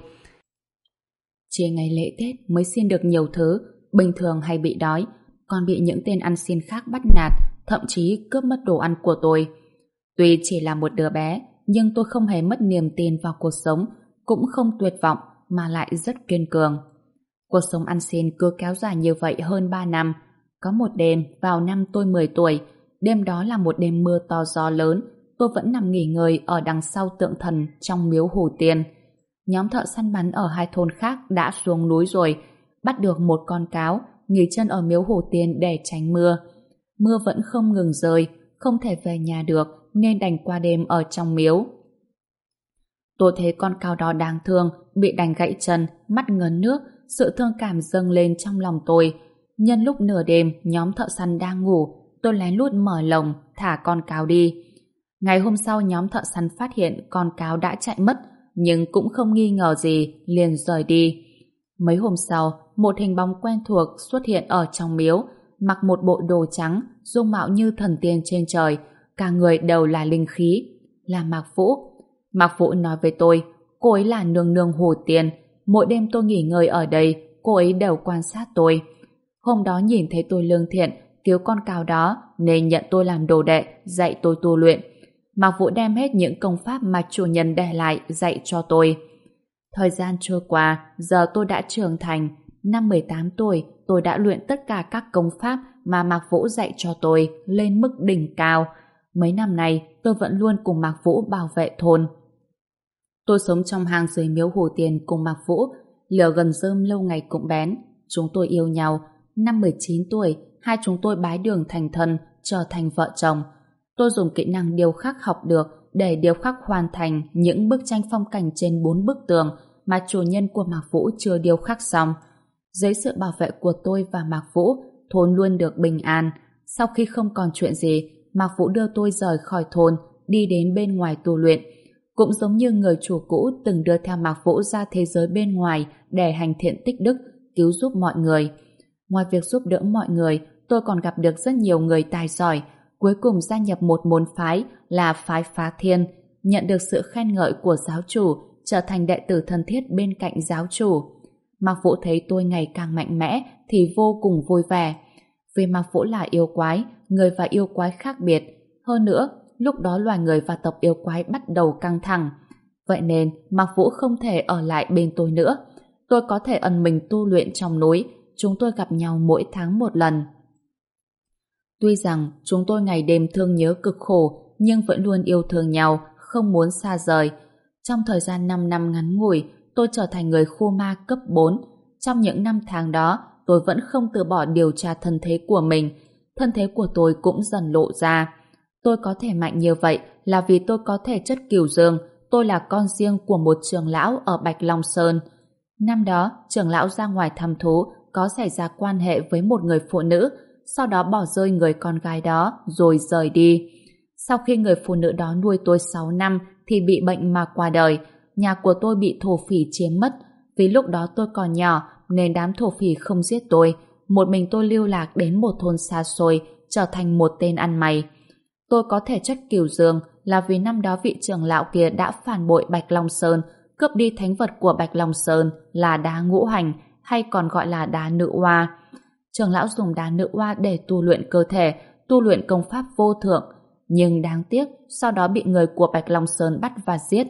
Chỉ ngày lễ Tết mới xin được nhiều thứ, bình thường hay bị đói, còn bị những tên ăn xin khác bắt nạt, thậm chí cướp mất đồ ăn của tôi. Tuy chỉ là một đứa bé, nhưng tôi không hề mất niềm tin vào cuộc sống, cũng không tuyệt vọng mà lại rất kiên cường. Cuộc sống ăn xin cứ kéo dài như vậy hơn 3 năm. Có một đêm vào năm tôi 10 tuổi, đêm đó là một đêm mưa to gió lớn, tôi vẫn nằm nghỉ ngơi ở đằng sau tượng thần trong miếu Hồ Tiên. Nhóm thợ săn bắn ở hai thôn khác đã xuống núi rồi, bắt được một con cáo, nghỉ chân ở miếu Hồ Tiên để tránh mưa. Mưa vẫn không ngừng rơi, không thể về nhà được nên đành qua đêm ở trong miếu. Tôi thấy con cáo đó đáng thương, bị đánh gãy chân, mắt ngấn nước, sự thương cảm dâng lên trong lòng tôi. Nhân lúc nửa đêm nhóm thợ săn đang ngủ, tôi lén lút mở lồng, thả con cáo đi. Ngày hôm sau nhóm thợ săn phát hiện con cáo đã chạy mất, nhưng cũng không nghi ngờ gì, liền rời đi. Mấy hôm sau, một hình bóng quen thuộc xuất hiện ở trong miếu, mặc một bộ đồ trắng, dung mạo như thần tiên trên trời, cả người đều là linh khí, là Mạc Vũ. Mạc Vũ nói với tôi, cô ấy là nương nương Hồ Tiên, mỗi đêm tôi nghỉ ngơi ở đây, cô ấy đều quan sát tôi. Hôm đó nhìn thấy tôi lương thiện, cứu con cáo đó, nên nhận tôi làm đồ đệ, dạy tôi tu luyện. Mạc Vũ đem hết những công pháp mà chủ nhân để lại dạy cho tôi. Thời gian trôi qua, giờ tôi đã trưởng thành. Năm 18 tuổi, tôi đã luyện tất cả các công pháp mà Mạc Vũ dạy cho tôi lên mức đỉnh cao. Mấy năm nay, tôi vẫn luôn cùng Mạc Vũ bảo vệ thôn. Tôi sống trong hang dưới miếu Hồ Tiên cùng Mạc Vũ, lửa gần rơm lâu ngày cũng bén. Chúng tôi yêu nhau. Năm 19 tuổi, hai chúng tôi bái đường thành thân, trở thành vợ chồng. Tôi dùng kỹ năng điêu khắc học được để điêu khắc hoàn thành những bức tranh phong cảnh trên 4 bức tường mà chủ nhân của Mạc Vũ chưa điêu khắc xong. Dưới sự bảo vệ của tôi và Mạc Vũ, thôn luôn được bình an. Sau khi không còn chuyện gì, Mạc Vũ đưa tôi rời khỏi thôn, đi đến bên ngoài tu luyện. Cũng giống như người chủ cũ từng đưa theo Mạc Vũ ra thế giới bên ngoài để hành thiện tích đức, cứu giúp mọi người. Ngoài việc giúp đỡ mọi người, tôi còn gặp được rất nhiều người tài giỏi, cuối cùng gia nhập một môn phái là phái Phá Thiên, nhận được sự khen ngợi của giáo chủ, trở thành đệ tử thân thiết bên cạnh giáo chủ. Mạc Vũ thấy tôi ngày càng mạnh mẽ thì vô cùng vui vẻ. Vì Mạc Vũ là yêu quái, người và yêu quái khác biệt. Hơn nữa, lúc đó loài người và tộc yêu quái bắt đầu căng thẳng. Vậy nên Mạc Vũ không thể ở lại bên tôi nữa. Tôi có thể ẩn mình tu luyện trong núi, chúng tôi gặp nhau mỗi tháng một lần. Tuy rằng chúng tôi ngày đêm thương nhớ cực khổ, nhưng vẫn luôn yêu thương nhau, không muốn xa rời. Trong thời gian 5 năm ngắn ngủi, tôi trở thành người khô ma cấp 4. Trong những năm tháng đó, tôi vẫn không từ bỏ điều tra thân thế của mình. Thân thế của tôi cũng dần lộ ra. Tôi có thể mạnh như vậy là vì tôi có thể chất cửu dương. Tôi là con riêng của một trưởng lão ở Bạch Long Sơn. Năm đó, trưởng lão ra ngoài thăm thú, có xảy ra quan hệ với một người phụ nữ, sau đó bỏ rơi người con gái đó rồi rời đi. Sau khi người phụ nữ đó nuôi tôi 6 năm thì bị bệnh mà qua đời, nhà của tôi bị thổ phỉ chiếm mất. Vì lúc đó tôi còn nhỏ nên đám thổ phỉ không giết tôi, một mình tôi lưu lạc đến một thôn xa xôi, trở thành một tên ăn mày. Tôi có thể chất cửu dương là vì năm đó vị trưởng lão kia đã phản bội Bạch Long Sơn, cướp đi thánh vật của Bạch Long Sơn là đá ngũ hành, hay còn gọi là đá nữ oa. Trưởng lão dùng đá nữ oa để tu luyện cơ thể, tu luyện công pháp vô thượng, nhưng đáng tiếc sau đó bị người của Bạch Long Sơn bắt và giết.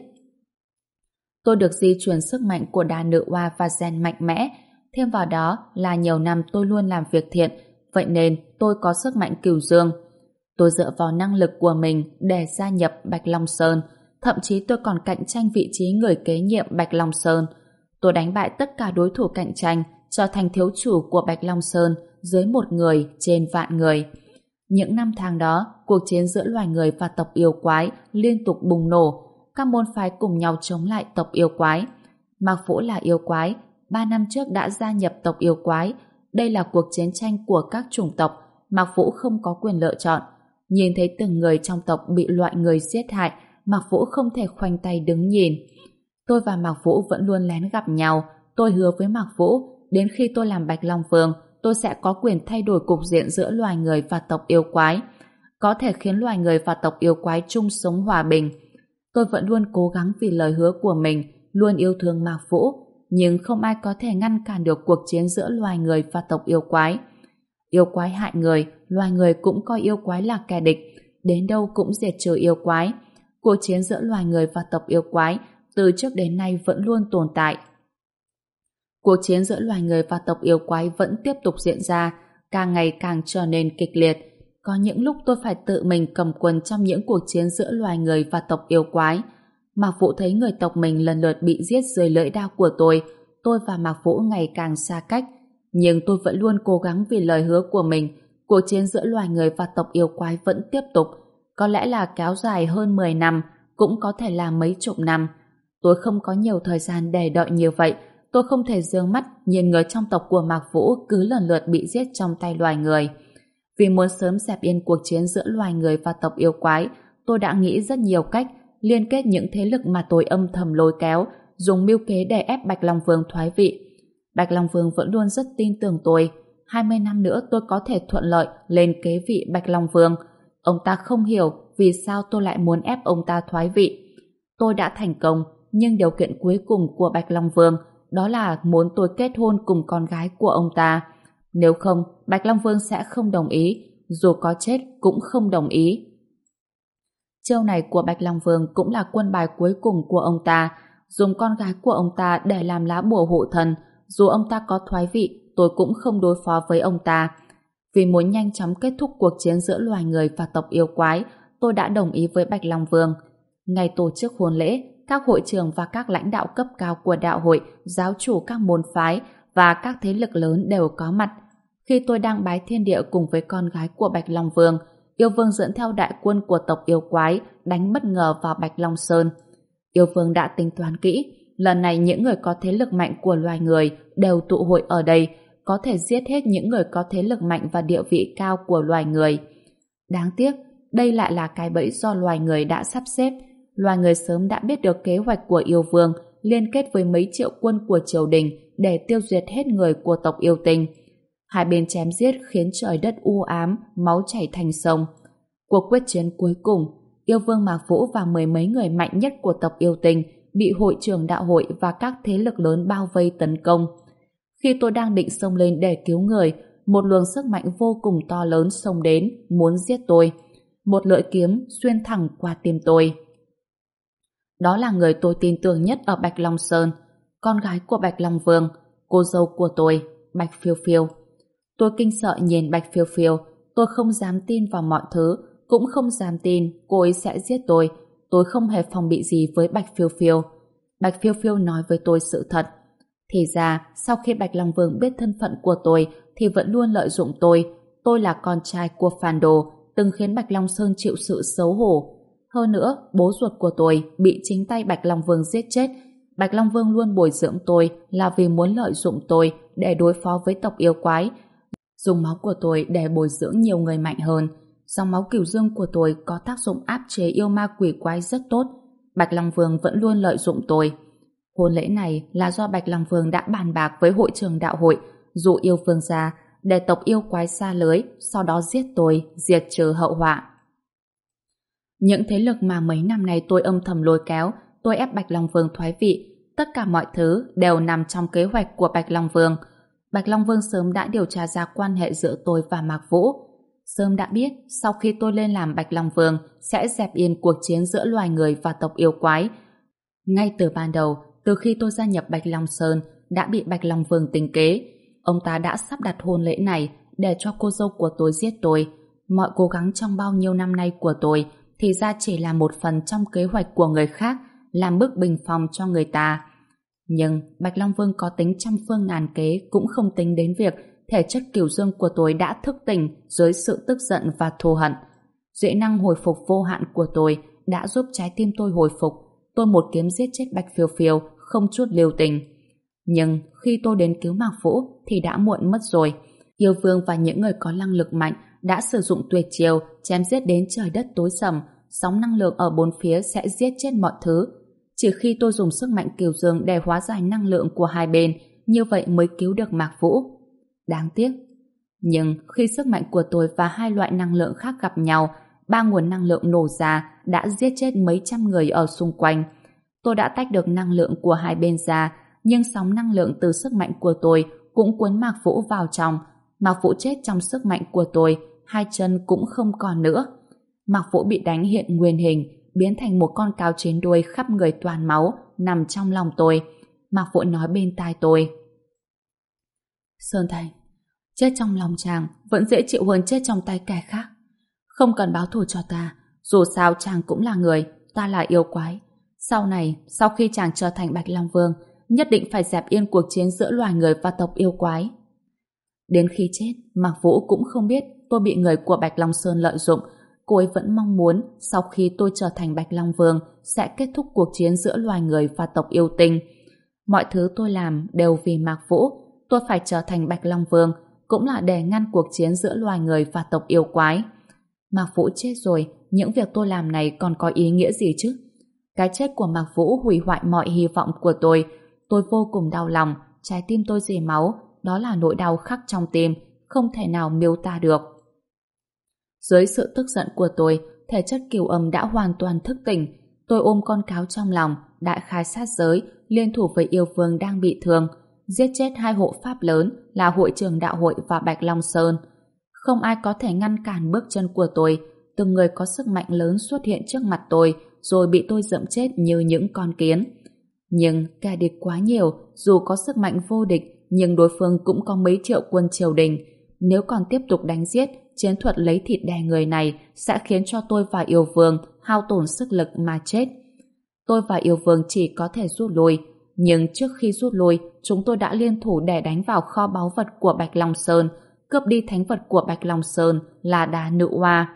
Tôi được di truyền sức mạnh của đá nữ oa và gen mạnh mẽ, thêm vào đó là nhiều năm tôi luôn làm việc thiện, vậy nên tôi có sức mạnh cửu dương. Tôi dựa vào năng lực của mình để gia nhập Bạch Long Sơn, thậm chí tôi còn cạnh tranh vị trí người kế nhiệm Bạch Long Sơn. Tôi đánh bại tất cả đối thủ cạnh tranh, trở thành thiếu chủ của Bạch Long Sơn dưới một người trên vạn người. Những năm tháng đó, cuộc chiến giữa loài người và tộc yêu quái liên tục bùng nổ, các môn phái cùng nhau chống lại tộc yêu quái. Mạc Vũ là yêu quái, 3 năm trước đã gia nhập tộc yêu quái. Đây là cuộc chiến tranh của các chủng tộc, Mạc Vũ không có quyền lựa chọn. Nhìn thấy từng người trong tộc bị loại người giết hại, Mạc Vũ không thể khoanh tay đứng nhìn. Tôi và Mạc Vũ vẫn luôn lén gặp nhau. Tôi hứa với Mạc Vũ, đến khi tôi làm Bạch Long Vương, tôi sẽ có quyền thay đổi cục diện giữa loài người và tộc yêu quái, có thể khiến loài người và tộc yêu quái chung sống hòa bình. Tôi vẫn luôn cố gắng vì lời hứa của mình, luôn yêu thương Mạc Vũ, nhưng không ai có thể ngăn cản được cuộc chiến giữa loài người và tộc yêu quái. Yêu quái hại người, loài người cũng coi yêu quái là kẻ địch, đến đâu cũng diệt trừ yêu quái. Cuộc chiến giữa loài người và tộc yêu quái từ trước đến nay vẫn luôn tồn tại. Cuộc chiến giữa loài người và tộc yêu quái vẫn tiếp tục diễn ra, càng ngày càng trở nên kịch liệt. Có những lúc tôi phải tự mình cầm quân trong những cuộc chiến giữa loài người và tộc yêu quái. Mạc Vũ thấy người tộc mình lần lượt bị giết dưới lưỡi đao của tôi và Mạc Vũ ngày càng xa cách. Nhưng tôi vẫn luôn cố gắng vì lời hứa của mình. Cuộc chiến giữa loài người và tộc yêu quái vẫn tiếp tục, có lẽ là kéo dài hơn 10 năm, cũng có thể là mấy chục năm. Tôi không có nhiều thời gian để đợi như vậy. Tôi không thể giương mắt nhìn người trong tộc của Mạc Vũ cứ lần lượt bị giết trong tay loài người. Vì muốn sớm dẹp yên cuộc chiến giữa loài người và tộc yêu quái, tôi đã nghĩ rất nhiều cách, liên kết những thế lực mà tôi âm thầm lôi kéo, dùng mưu kế để ép Bạch Long Vương thoái vị. Bạch Long Vương vẫn luôn rất tin tưởng tôi. 20 năm nữa tôi có thể thuận lợi lên kế vị Bạch Long Vương. Ông ta không hiểu vì sao tôi lại muốn ép ông ta thoái vị. Tôi đã thành công, nhưng điều kiện cuối cùng của Bạch Long Vương đó là muốn tôi kết hôn cùng con gái của ông ta. Nếu không, Bạch Long Vương sẽ không đồng ý, dù có chết cũng không đồng ý. Chiêu này của Bạch Long Vương cũng là quân bài cuối cùng của ông ta, dùng con gái của ông ta để làm lá bùa hộ thần. Dù ông ta có thoái vị, tôi cũng không đối phó với ông ta. Vì muốn nhanh chóng kết thúc cuộc chiến giữa loài người và tộc yêu quái, tôi đã đồng ý với Bạch Long Vương. Ngày tổ chức hôn lễ, các hội trưởng và các lãnh đạo cấp cao của đạo hội, giáo chủ các môn phái và các thế lực lớn đều có mặt. Khi tôi đang bái thiên địa cùng với con gái của Bạch Long Vương, Yêu Vương dẫn theo đại quân của tộc yêu quái đánh bất ngờ vào Bạch Long Sơn. Yêu Vương đã tính toán kỹ, lần này những người có thế lực mạnh của loài người đều tụ hội ở đây, có thể giết hết những người có thế lực mạnh và địa vị cao của loài người. Đáng tiếc, đây lại là cái bẫy do loài người đã sắp xếp. Loài người sớm đã biết được kế hoạch của Yêu Vương, liên kết với mấy triệu quân của triều đình để tiêu diệt hết người của tộc yêu tinh. Hai bên chém giết khiến trời đất u ám, máu chảy thành sông. Cuộc quyết chiến cuối cùng, Yêu Vương Mạc Vũ và mười mấy người mạnh nhất của tộc yêu tinh bị hội trưởng đạo hội và các thế lực lớn bao vây tấn công. Khi tôi đang định xông lên để cứu người, một luồng sức mạnh vô cùng to lớn xông đến, muốn giết tôi. Một lưỡi kiếm xuyên thẳng qua tim tôi. Đó là người tôi tin tưởng nhất ở Bạch Long Sơn. con gái của Bạch Long Vương, cô dâu của tôi, Bạch Phiêu Phiêu. Tôi kinh sợ nhìn Bạch Phiêu Phiêu, tôi không dám tin vào mọi thứ, cũng không dám tin cô ấy sẽ giết tôi. Tôi không hề phòng bị gì với Bạch Phiêu Phiêu. Bạch Phiêu Phiêu nói với tôi sự thật. Thì ra, sau khi Bạch Long Vương biết thân phận của tôi thì vẫn luôn lợi dụng tôi. Tôi là con trai của phản đồ, từng khiến Bạch Long Sơn chịu sự xấu hổ. Hơn nữa, bố ruột của tôi bị chính tay Bạch Long Vương giết chết. Bạch Long Vương luôn bồi dưỡng tôi là vì muốn lợi dụng tôi để đối phó với tộc yêu quái, dùng máu của tôi để bồi dưỡng nhiều người mạnh hơn. Dòng máu cửu dương của tôi có tác dụng áp chế yêu ma quỷ quái rất tốt. Bạch Long Vương vẫn luôn lợi dụng tôi. Hôn lễ này là do Bạch Long Vương đã bàn bạc với hội trường đạo hội, dụ yêu vương ra để tộc yêu quái xa lưới, sau đó giết tôi, diệt trừ hậu họa. Những thế lực mà mấy năm nay tôi âm thầm lôi kéo, tôi ép Bạch Long Vương thoái vị, tất cả mọi thứ đều nằm trong kế hoạch của Bạch Long Vương. Bạch Long Vương sớm đã điều tra ra quan hệ giữa tôi và Mạc Vũ. Sớm đã biết sau khi tôi lên làm Bạch Long Vương sẽ dẹp yên cuộc chiến giữa loài người và tộc yêu quái. Ngay từ ban đầu, từ khi tôi gia nhập Bạch Long Sơn đã bị Bạch Long Vương tính kế. Ông ta đã sắp đặt hôn lễ này để cho cô dâu của tôi giết tôi. Mọi cố gắng trong bao nhiêu năm nay của tôi thì ra chỉ là một phần trong kế hoạch của người khác, làm bức bình phong cho người ta. Nhưng Bạch Long Vương có tính trăm phương ngàn kế cũng không tính đến việc thể chất cửu dương của tôi đã thức tỉnh dưới sự tức giận và thù hận. Dễ năng hồi phục vô hạn của tôi đã giúp trái tim tôi hồi phục. Tôi một kiếm giết chết Bạch Phiêu Phiêu không chút lưu tình. Nhưng khi tôi đến cứu Mạc Vũ thì đã muộn mất rồi. Yêu vương và những người có năng lực mạnh đã sử dụng tuyệt chiêu chém giết đến trời đất tối sầm. Sóng năng lượng ở bốn phía sẽ giết chết mọi thứ. Chỉ khi tôi dùng sức mạnh cửu dương để hóa giải năng lượng của hai bên, như vậy mới cứu được Mạc Vũ. Đáng tiếc. Nhưng khi sức mạnh của tôi và hai loại năng lượng khác gặp nhau, ba nguồn năng lượng nổ ra đã giết chết mấy trăm người ở xung quanh. Tôi đã tách được năng lượng của hai bên ra, nhưng sóng năng lượng từ sức mạnh của tôi cũng cuốn Mạc Vũ vào trong. Mạc Vũ chết trong sức mạnh của tôi, hai chân cũng không còn nữa. Mạc Vũ bị đánh hiện nguyên hình, biến thành một con cáo trên đuôi khắp người toàn máu, nằm trong lòng tôi. Mạc Vũ nói bên tai tôi: Sơn Thành, chết trong lòng chàng vẫn dễ chịu hơn chết trong tay kẻ khác. Không cần báo thù cho ta, dù sao chàng cũng là người, ta là yêu quái. Sau này, sau khi chàng trở thành Bạch Long Vương, nhất định phải dẹp yên cuộc chiến giữa loài người và tộc yêu quái. Đến khi chết, Mạc Vũ cũng không biết tôi bị người của Bạch Long Sơn lợi dụng. Cô ấy vẫn mong muốn sau khi tôi trở thành Bạch Long Vương sẽ kết thúc cuộc chiến giữa loài người và tộc yêu tinh. Mọi thứ tôi làm đều vì Mạc Vũ. Tôi phải trở thành Bạch Long Vương cũng là để ngăn cuộc chiến giữa loài người và tộc yêu quái. Mạc Vũ chết rồi, những việc tôi làm này còn có ý nghĩa gì chứ? Cái chết của Mạc Vũ hủy hoại mọi hy vọng của tôi. Tôi vô cùng đau lòng, trái tim tôi rỉ máu, đó là nỗi đau khắc trong tim, không thể nào miêu tả được. Dưới sự tức giận của tôi, thể chất cửu âm đã hoàn toàn thức tỉnh. Tôi ôm con cáo trong lòng, đại khai sát giới, liên thủ với yêu vương đang bị thương, giết chết hai hộ pháp lớn là hội trường đạo hội và Bạch Long Sơn. Không ai có thể ngăn cản bước chân của tôi. Từng người có sức mạnh lớn xuất hiện trước mặt tôi, rồi bị tôi dẫm chết như những con kiến. Nhưng kẻ địch quá nhiều, dù có sức mạnh vô địch, nhưng đối phương cũng có mấy triệu quân triều đình. Nếu còn tiếp tục đánh giết, chiến thuật lấy thịt đè người này sẽ khiến cho tôi và yêu vương hao tổn sức lực mà chết. Tôi và yêu vương chỉ có thể rút lui, nhưng trước khi rút lui, chúng tôi đã liên thủ để đánh vào kho báu vật của Bạch Long Sơn, cướp đi thánh vật của Bạch Long Sơn là đá nữ oa.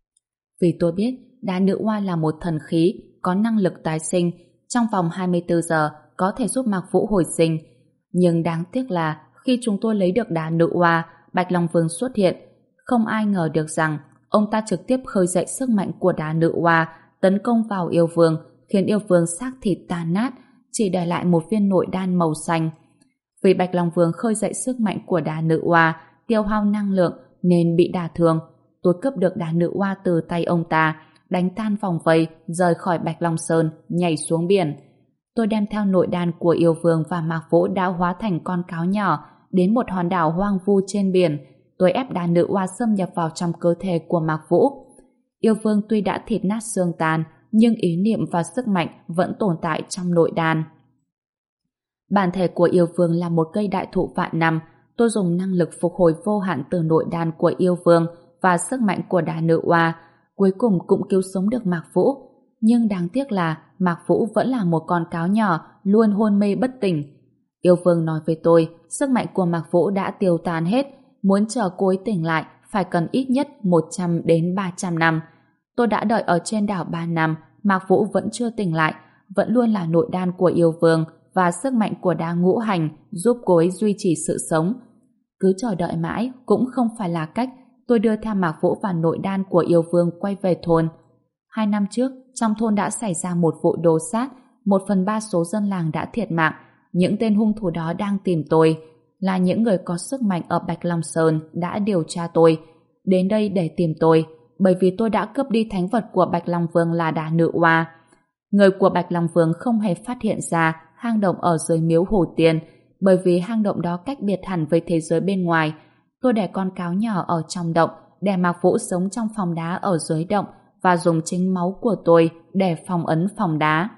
Vì tôi biết đá nữ oa là một thần khí có năng lực tái sinh, trong vòng 24 giờ có thể giúp Mạc Vũ hồi sinh. Nhưng đáng tiếc là khi chúng tôi lấy được đá nữ oa, Bạch Long Vương xuất hiện. Không ai ngờ được rằng ông ta trực tiếp khơi dậy sức mạnh của đá nữ oa, tấn công vào yêu vương, khiến yêu vương xác thịt tan nát, chỉ để lại một viên nội đan màu xanh. Vì Bạch Long Vương khơi dậy sức mạnh của đá nữ oa, tiêu hao năng lượng nên bị đả thương. Tôi cướp được đá nữ oa từ tay ông ta, đánh tan vòng vây, rời khỏi Bạch Long Sơn, nhảy xuống biển. Tôi đem theo nội đan của yêu vương và Mạc Vũ đã hóa thành con cáo nhỏ đến một hòn đảo hoang vu trên biển. Tôi ép đá nữ oa xâm nhập vào trong cơ thể của Mạc Vũ. Yêu vương tuy đã thịt nát xương tan, nhưng ý niệm và sức mạnh vẫn tồn tại trong nội đan. Bản thể của yêu vương là một cây đại thụ vạn năm. Tôi dùng năng lực phục hồi vô hạn từ nội đan của yêu vương và sức mạnh của đà nữ oa, cuối cùng cũng cứu sống được Mạc Vũ. Nhưng đáng tiếc là Mạc Vũ vẫn là một con cáo nhỏ, luôn hôn mê bất tỉnh. Yêu vương nói với tôi, sức mạnh của Mạc Vũ đã tiêu tan hết, muốn chờ cô ấy tỉnh lại phải cần ít nhất 100 đến 300 năm. Tôi đã đợi ở trên đảo 3 năm, Mạc Vũ vẫn chưa tỉnh lại, vẫn luôn là nội đan của yêu vương và sức mạnh của đá ngũ hành giúp cô ấy duy trì sự sống. Cứ chờ đợi mãi cũng không phải là cách. Tôi đưa theo Mạc Vũ và nội đan của yêu vương quay về thôn. 2 năm trước, trong thôn đã xảy ra một vụ đồ sát, 1/3 số dân làng đã thiệt mạng. Những tên hung thủ đó đang tìm tôi, là những người có sức mạnh ở Bạch Long Sơn đã điều tra tôi, đến đây để tìm tôi, bởi vì tôi đã cướp đi thánh vật của Bạch Long Vương là đà nữ oa. Người của Bạch Long Vương không hề phát hiện ra hang động ở dưới miếu Hồ Tiên, bởi vì hang động đó cách biệt hẳn với thế giới bên ngoài. Tôi để con cáo nhỏ ở trong động, để Mạc Vũ sống trong phòng đá ở dưới động và dùng chính máu của tôi để phong ấn phòng đá.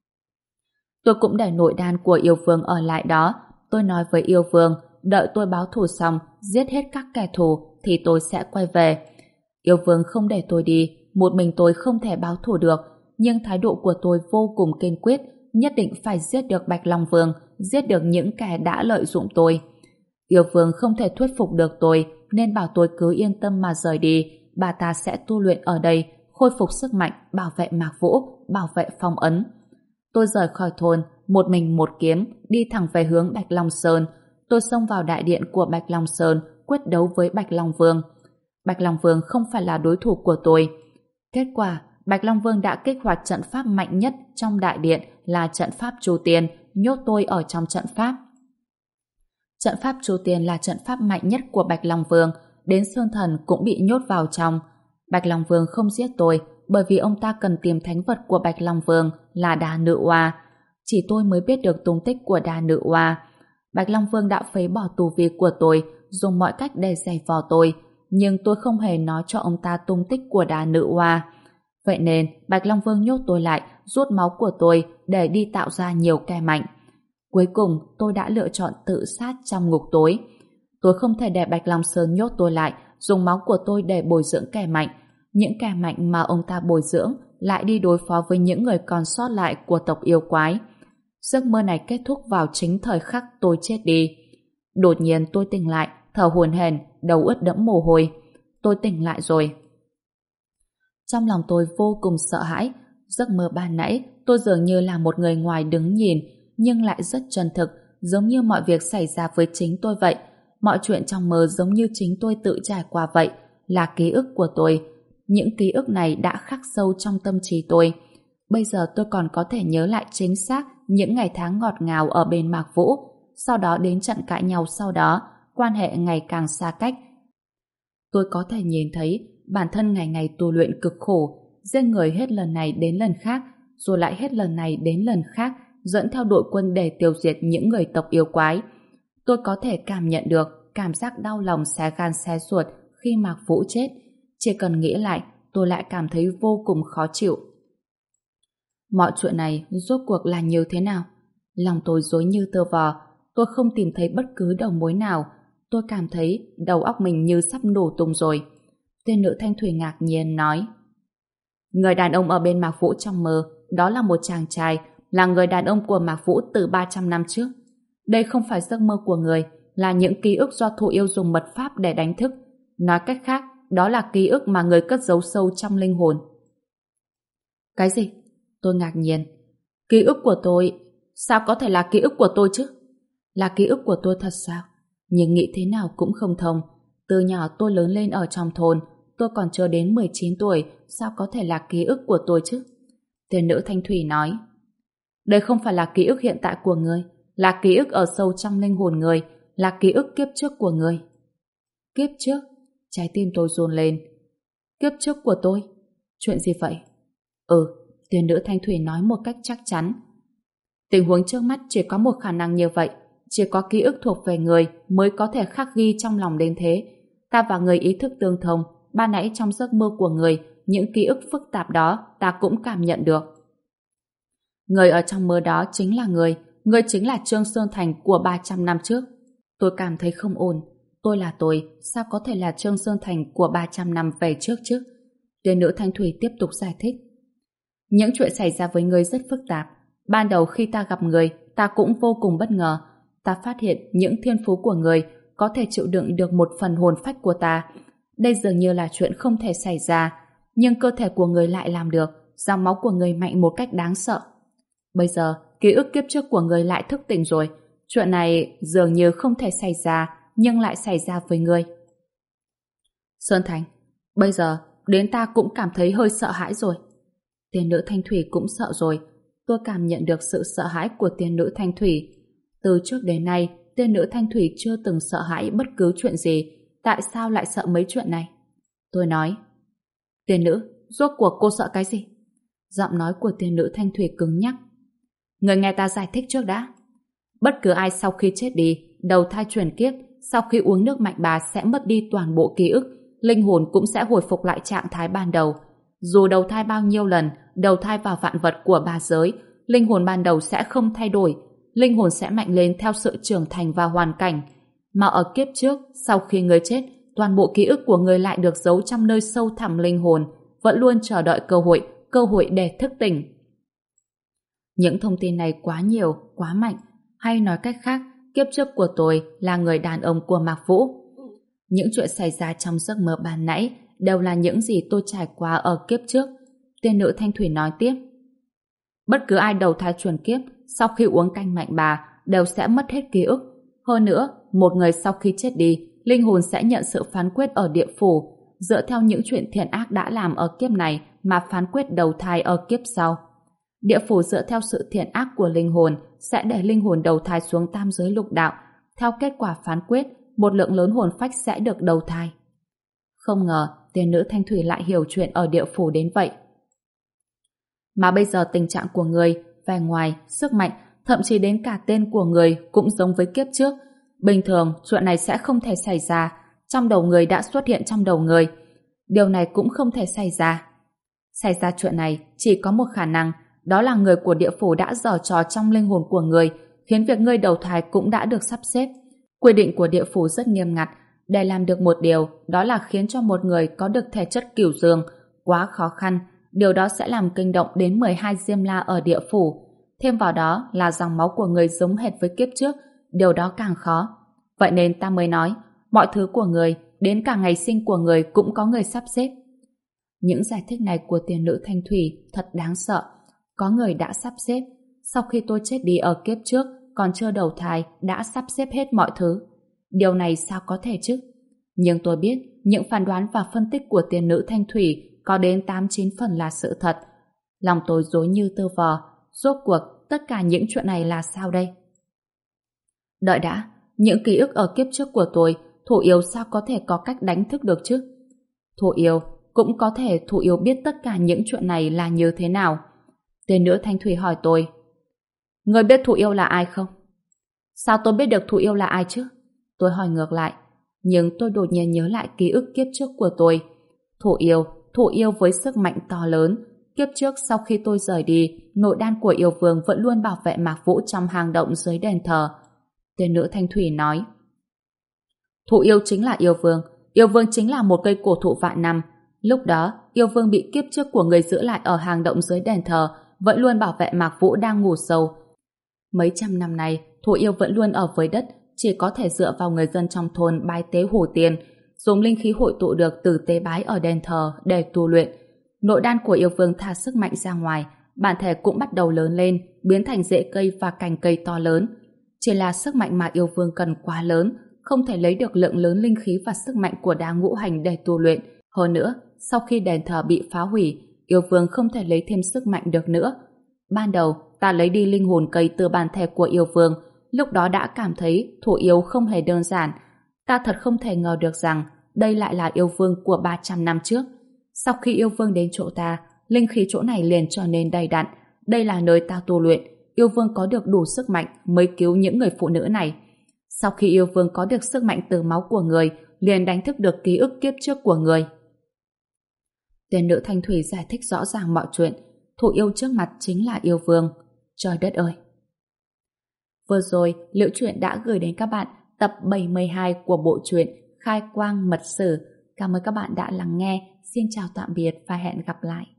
Tôi cũng để nội đan của yêu vương ở lại đó. Tôi nói với yêu vương, đợi tôi báo thù xong, giết hết các kẻ thù thì tôi sẽ quay về. Yêu vương không để tôi đi, một mình tôi không thể báo thù được, nhưng thái độ của tôi vô cùng kiên quyết, nhất định phải giết được Bạch Long Vương, giết được những kẻ đã lợi dụng tôi. Yêu vương không thể thuyết phục được tôi, nên bảo tôi cứ yên tâm mà rời đi, bà ta sẽ tu luyện ở đây, khôi phục sức mạnh, bảo vệ Mạc Vũ, bảo vệ phong ấn. Tôi rời khỏi thôn, một mình một kiếm, đi thẳng về hướng Bạch Long Sơn. Tôi xông vào đại điện của Bạch Long Sơn, quyết đấu với Bạch Long Vương. Bạch Long Vương không phải là đối thủ của tôi. Kết quả, Bạch Long Vương đã kích hoạt trận pháp mạnh nhất trong đại điện là trận pháp Chu Tiên, nhốt tôi ở trong trận pháp. Trận pháp Chu Tiên là trận pháp mạnh nhất của Bạch Long Vương, đến Sơn Thần cũng bị nhốt vào trong. Bạch Long Vương không giết tôi, bởi vì ông ta cần tìm thánh vật của Bạch Long Vương là đà nữ oa. Chỉ tôi mới biết được tung tích của đà nữ oa. Bạch Long Vương đã phế bỏ tu vi của tôi, dùng mọi cách để giày vò tôi, nhưng tôi không hề nói cho ông ta tung tích của đà nữ oa. Vậy nên Bạch Long Vương nhốt tôi lại, rút máu của tôi để đi tạo ra nhiều kẻ mạnh. Cuối cùng tôi đã lựa chọn tự sát trong ngục tối. Tôi không thể để Bạch Long Sơn nhốt tôi lại, dùng máu của tôi để bồi dưỡng kẻ mạnh. Những kẻ mạnh mà ông ta bồi dưỡng lại đi đối phó với những người còn sót lại của tộc yêu quái. Giấc mơ này kết thúc vào chính thời khắc tôi chết đi. Đột nhiên tôi tỉnh lại, thở hổn hển, đầu ướt đẫm mồ hôi. Tôi tỉnh lại rồi. Trong lòng tôi vô cùng sợ hãi. Giấc mơ ban nãy tôi dường như là một người ngoài đứng nhìn, nhưng lại rất chân thực, giống như mọi việc xảy ra với chính tôi vậy. Mọi chuyện trong mơ giống như chính tôi tự trải qua vậy, là ký ức của tôi. Những ký ức này đã khắc sâu trong tâm trí tôi. Bây giờ tôi còn có thể nhớ lại chính xác những ngày tháng ngọt ngào ở bên Mạc Vũ, sau đó đến trận cãi nhau sau đó, quan hệ ngày càng xa cách. Tôi có thể nhìn thấy bản thân ngày ngày tu luyện cực khổ, giết người hết lần này đến lần khác, rồi lại hết lần này đến lần khác, dẫn theo đội quân để tiêu diệt những người tộc yêu quái. Tôi có thể cảm nhận được cảm giác đau lòng xé gan xé ruột khi Mạc Vũ chết. Chỉ cần nghĩ lại, tôi lại cảm thấy vô cùng khó chịu. Mọi chuyện này rốt cuộc là như thế nào? Lòng tôi rối như tơ vò, tôi không tìm thấy bất cứ đầu mối nào. Tôi cảm thấy đầu óc mình như sắp nổ tung rồi. Tên nữ thanh thủy ngạc nhiên nói: Người đàn ông ở bên Mạc Vũ trong mơ, đó là một chàng trai, là người đàn ông của Mạc Vũ từ 300 năm trước. Đây không phải giấc mơ của người, là những ký ức do thụ yêu dùng mật pháp để đánh thức. Nói cách khác, đó là ký ức mà người cất giấu sâu trong linh hồn. Cái gì? Tôi ngạc nhiên. Ký ức của tôi? Sao có thể là ký ức của tôi chứ? Là ký ức của tôi thật sao? Nhưng nghĩ thế nào cũng không thông. Từ nhỏ tôi lớn lên ở trong thôn, tôi còn chưa đến 19 tuổi, sao có thể là ký ức của tôi chứ? Tên nữ thanh thủy nói: Đây không phải là ký ức hiện tại của người, là ký ức ở sâu trong linh hồn người, là ký ức kiếp trước của người. Kiếp trước? Trái tim tôi run lên. Kiếp trước của tôi? Chuyện gì vậy? Tên nữ thanh thủy nói một cách chắc chắn. Tình huống trước mắt chỉ có một khả năng như vậy, chỉ có ký ức thuộc về người mới có thể khắc ghi trong lòng đến thế. Ta và người ý thức tương thông, ban nãy trong giấc mơ của người, những ký ức phức tạp đó ta cũng cảm nhận được. Người ở trong mơ đó chính là người, ngươi chính là Trương Sơn Thành của 300 năm trước. Tôi cảm thấy không ổn. Tôi là tôi, sao có thể là Trương Sơn Thành của 300 năm về trước chứ? Tiên nữ Thanh Thủy tiếp tục giải thích. Những chuyện xảy ra với ngươi rất phức tạp. Ban đầu khi ta gặp ngươi, ta cũng vô cùng bất ngờ. Ta phát hiện những thiên phú của ngươi có thể chịu đựng được một phần hồn phách của ta. Đây dường như là chuyện không thể xảy ra, nhưng cơ thể của ngươi lại làm được. Dòng máu của ngươi mạnh một cách đáng sợ. Bây giờ, ký ức kiếp trước của ngươi lại thức tỉnh rồi. Chuyện này dường như không thể xảy ra, nhưng lại xảy ra với ngươi. Sơn Thành, bây giờ đến ta cũng cảm thấy hơi sợ hãi rồi. Tiên nữ Thanh Thủy cũng sợ rồi. Tôi cảm nhận được sự sợ hãi của tiên nữ Thanh Thủy. Từ trước đến nay, tiên nữ Thanh Thủy chưa từng sợ hãi bất cứ chuyện gì. Tại sao lại sợ mấy chuyện này? Tôi nói, tiên nữ, rốt cuộc cô sợ cái gì? Giọng nói của tiên nữ Thanh Thủy cứng nhắc. Người nghe ta giải thích trước đã. Bất cứ ai sau khi chết đi, đầu thai chuyển kiếp, sau khi uống nước mạnh bà sẽ mất đi toàn bộ ký ức, linh hồn cũng sẽ hồi phục lại trạng thái ban đầu. Dù đầu thai bao nhiêu lần, đầu thai vào vạn vật của ba giới, linh hồn ban đầu sẽ không thay đổi, linh hồn sẽ mạnh lên theo sự trưởng thành và hoàn cảnh. Mà ở kiếp trước, sau khi người chết, toàn bộ ký ức của người lại được giấu trong nơi sâu thẳm linh hồn, vẫn luôn chờ đợi cơ hội để thức tỉnh. Những thông tin này quá nhiều, quá mạnh, hay nói cách khác, kiếp trước của tôi là người đàn ông của Mạc Vũ. Những chuyện xảy ra trong giấc mơ ban nãy đều là những gì tôi trải qua ở kiếp trước. Tiên nữ Thanh Thủy nói tiếp. Bất cứ ai đầu thai chuyển kiếp, sau khi uống canh mạnh bà, đều sẽ mất hết ký ức. Hơn nữa, một người sau khi chết đi, linh hồn sẽ nhận sự phán quyết ở địa phủ, dựa theo những chuyện thiện ác đã làm ở kiếp này mà phán quyết đầu thai ở kiếp sau. Địa phủ dựa theo sự thiện ác của linh hồn sẽ để linh hồn đầu thai xuống tam giới lục đạo. Theo kết quả phán quyết, một lượng lớn hồn phách sẽ được đầu thai. Không ngờ, tiên nữ Thanh Thủy lại hiểu chuyện ở địa phủ đến vậy. Mà bây giờ tình trạng của người, vẻ ngoài, sức mạnh, thậm chí đến cả tên của người cũng giống với kiếp trước. Bình thường, chuyện này sẽ không thể xảy ra. Trong đầu người đã xuất hiện trong đầu người. Điều này cũng không thể xảy ra. Xảy ra chuyện này chỉ có một khả năng, đó là người của địa phủ đã giở trò trong linh hồn của người, khiến việc ngươi đầu thai cũng đã được sắp xếp. Quy định của địa phủ rất nghiêm ngặt, để làm được một điều, đó là khiến cho một người có được thể chất cửu dương, quá khó khăn. Điều đó sẽ làm kinh động đến 12 diêm la ở địa phủ. Thêm vào đó là dòng máu của người giống hệt với kiếp trước, điều đó càng khó. Vậy nên ta mới nói, mọi thứ của người, đến cả ngày sinh của người cũng có người sắp xếp. Những giải thích này của tiên nữ Thanh Thủy thật đáng sợ. Có người đã sắp xếp. Sau khi tôi chết đi ở kiếp trước, còn chưa đầu thai, đã sắp xếp hết mọi thứ. Điều này sao có thể chứ? Nhưng tôi biết, những phán đoán và phân tích của tiên nữ Thanh Thủy có đến 8-9 phần là sự thật. Lòng tôi rối như tơ vò. Rốt cuộc, tất cả những chuyện này là sao đây? Đợi đã, những ký ức ở kiếp trước của tôi, Thủ Yêu sao có thể có cách đánh thức được chứ? Thủ Yêu, cũng có thể Thủ Yêu biết tất cả những chuyện này là như thế nào. Tiên nữ Thanh Thủy hỏi tôi. Người biết Thủ Yêu là ai không? Sao tôi biết được Thủ Yêu là ai chứ? Tôi hỏi ngược lại. Nhưng tôi đột nhiên nhớ lại ký ức kiếp trước của tôi. Thủ Yêu với sức mạnh to lớn. Kiếp trước sau khi tôi rời đi, nội đan của yêu vương vẫn luôn bảo vệ Mạc Vũ trong hang động dưới đền thờ. Tiên nữ Thanh Thủy nói. Thủ Yêu chính là yêu vương. Yêu vương chính là một cây cổ thụ vạn năm. Lúc đó, yêu vương bị kiếp trước của người giữ lại ở hang động dưới đền thờ, vẫn luôn bảo vệ Mạc Vũ đang ngủ sâu. Mấy trăm năm nay, Thủ Yêu vẫn luôn ở với đất, chỉ có thể dựa vào người dân trong thôn bái tế hủ tiền, dùng linh khí hội tụ được từ tế bái ở đền thờ để tu luyện. Nội đan của yêu vương thả sức mạnh ra ngoài, bản thể cũng bắt đầu lớn lên, biến thành rễ cây và cành cây to lớn. Chỉ là sức mạnh mà yêu vương cần quá lớn, không thể lấy được lượng lớn linh khí và sức mạnh của đá ngũ hành để tu luyện. Hơn nữa, sau khi đền thờ bị phá hủy, yêu vương không thể lấy thêm sức mạnh được nữa. Ban đầu, ta lấy đi linh hồn cây từ bản thể của yêu vương, lúc đó đã cảm thấy Thủ Yêu không hề đơn giản. Ta thật không thể ngờ được rằng đây lại là yêu vương của 300 năm trước. Sau khi yêu vương đến chỗ ta, linh khí chỗ này liền trở nên đầy đặn. Đây là nơi ta tu luyện, yêu vương có được đủ sức mạnh mới cứu những người phụ nữ này. Sau khi yêu vương có được sức mạnh từ máu của người, liền đánh thức được ký ức kiếp trước của người. Tiên nữ Thanh Thủy giải thích rõ ràng mọi chuyện. Thủ Yêu trước mặt chính là yêu vương. Trời đất ơi! Vừa rồi, Liễu Chuyện đã gửi đến các bạn tập 72 của bộ truyện Khai Quang Mật Sử. Cảm ơn các bạn đã lắng nghe. Xin chào tạm biệt và hẹn gặp lại.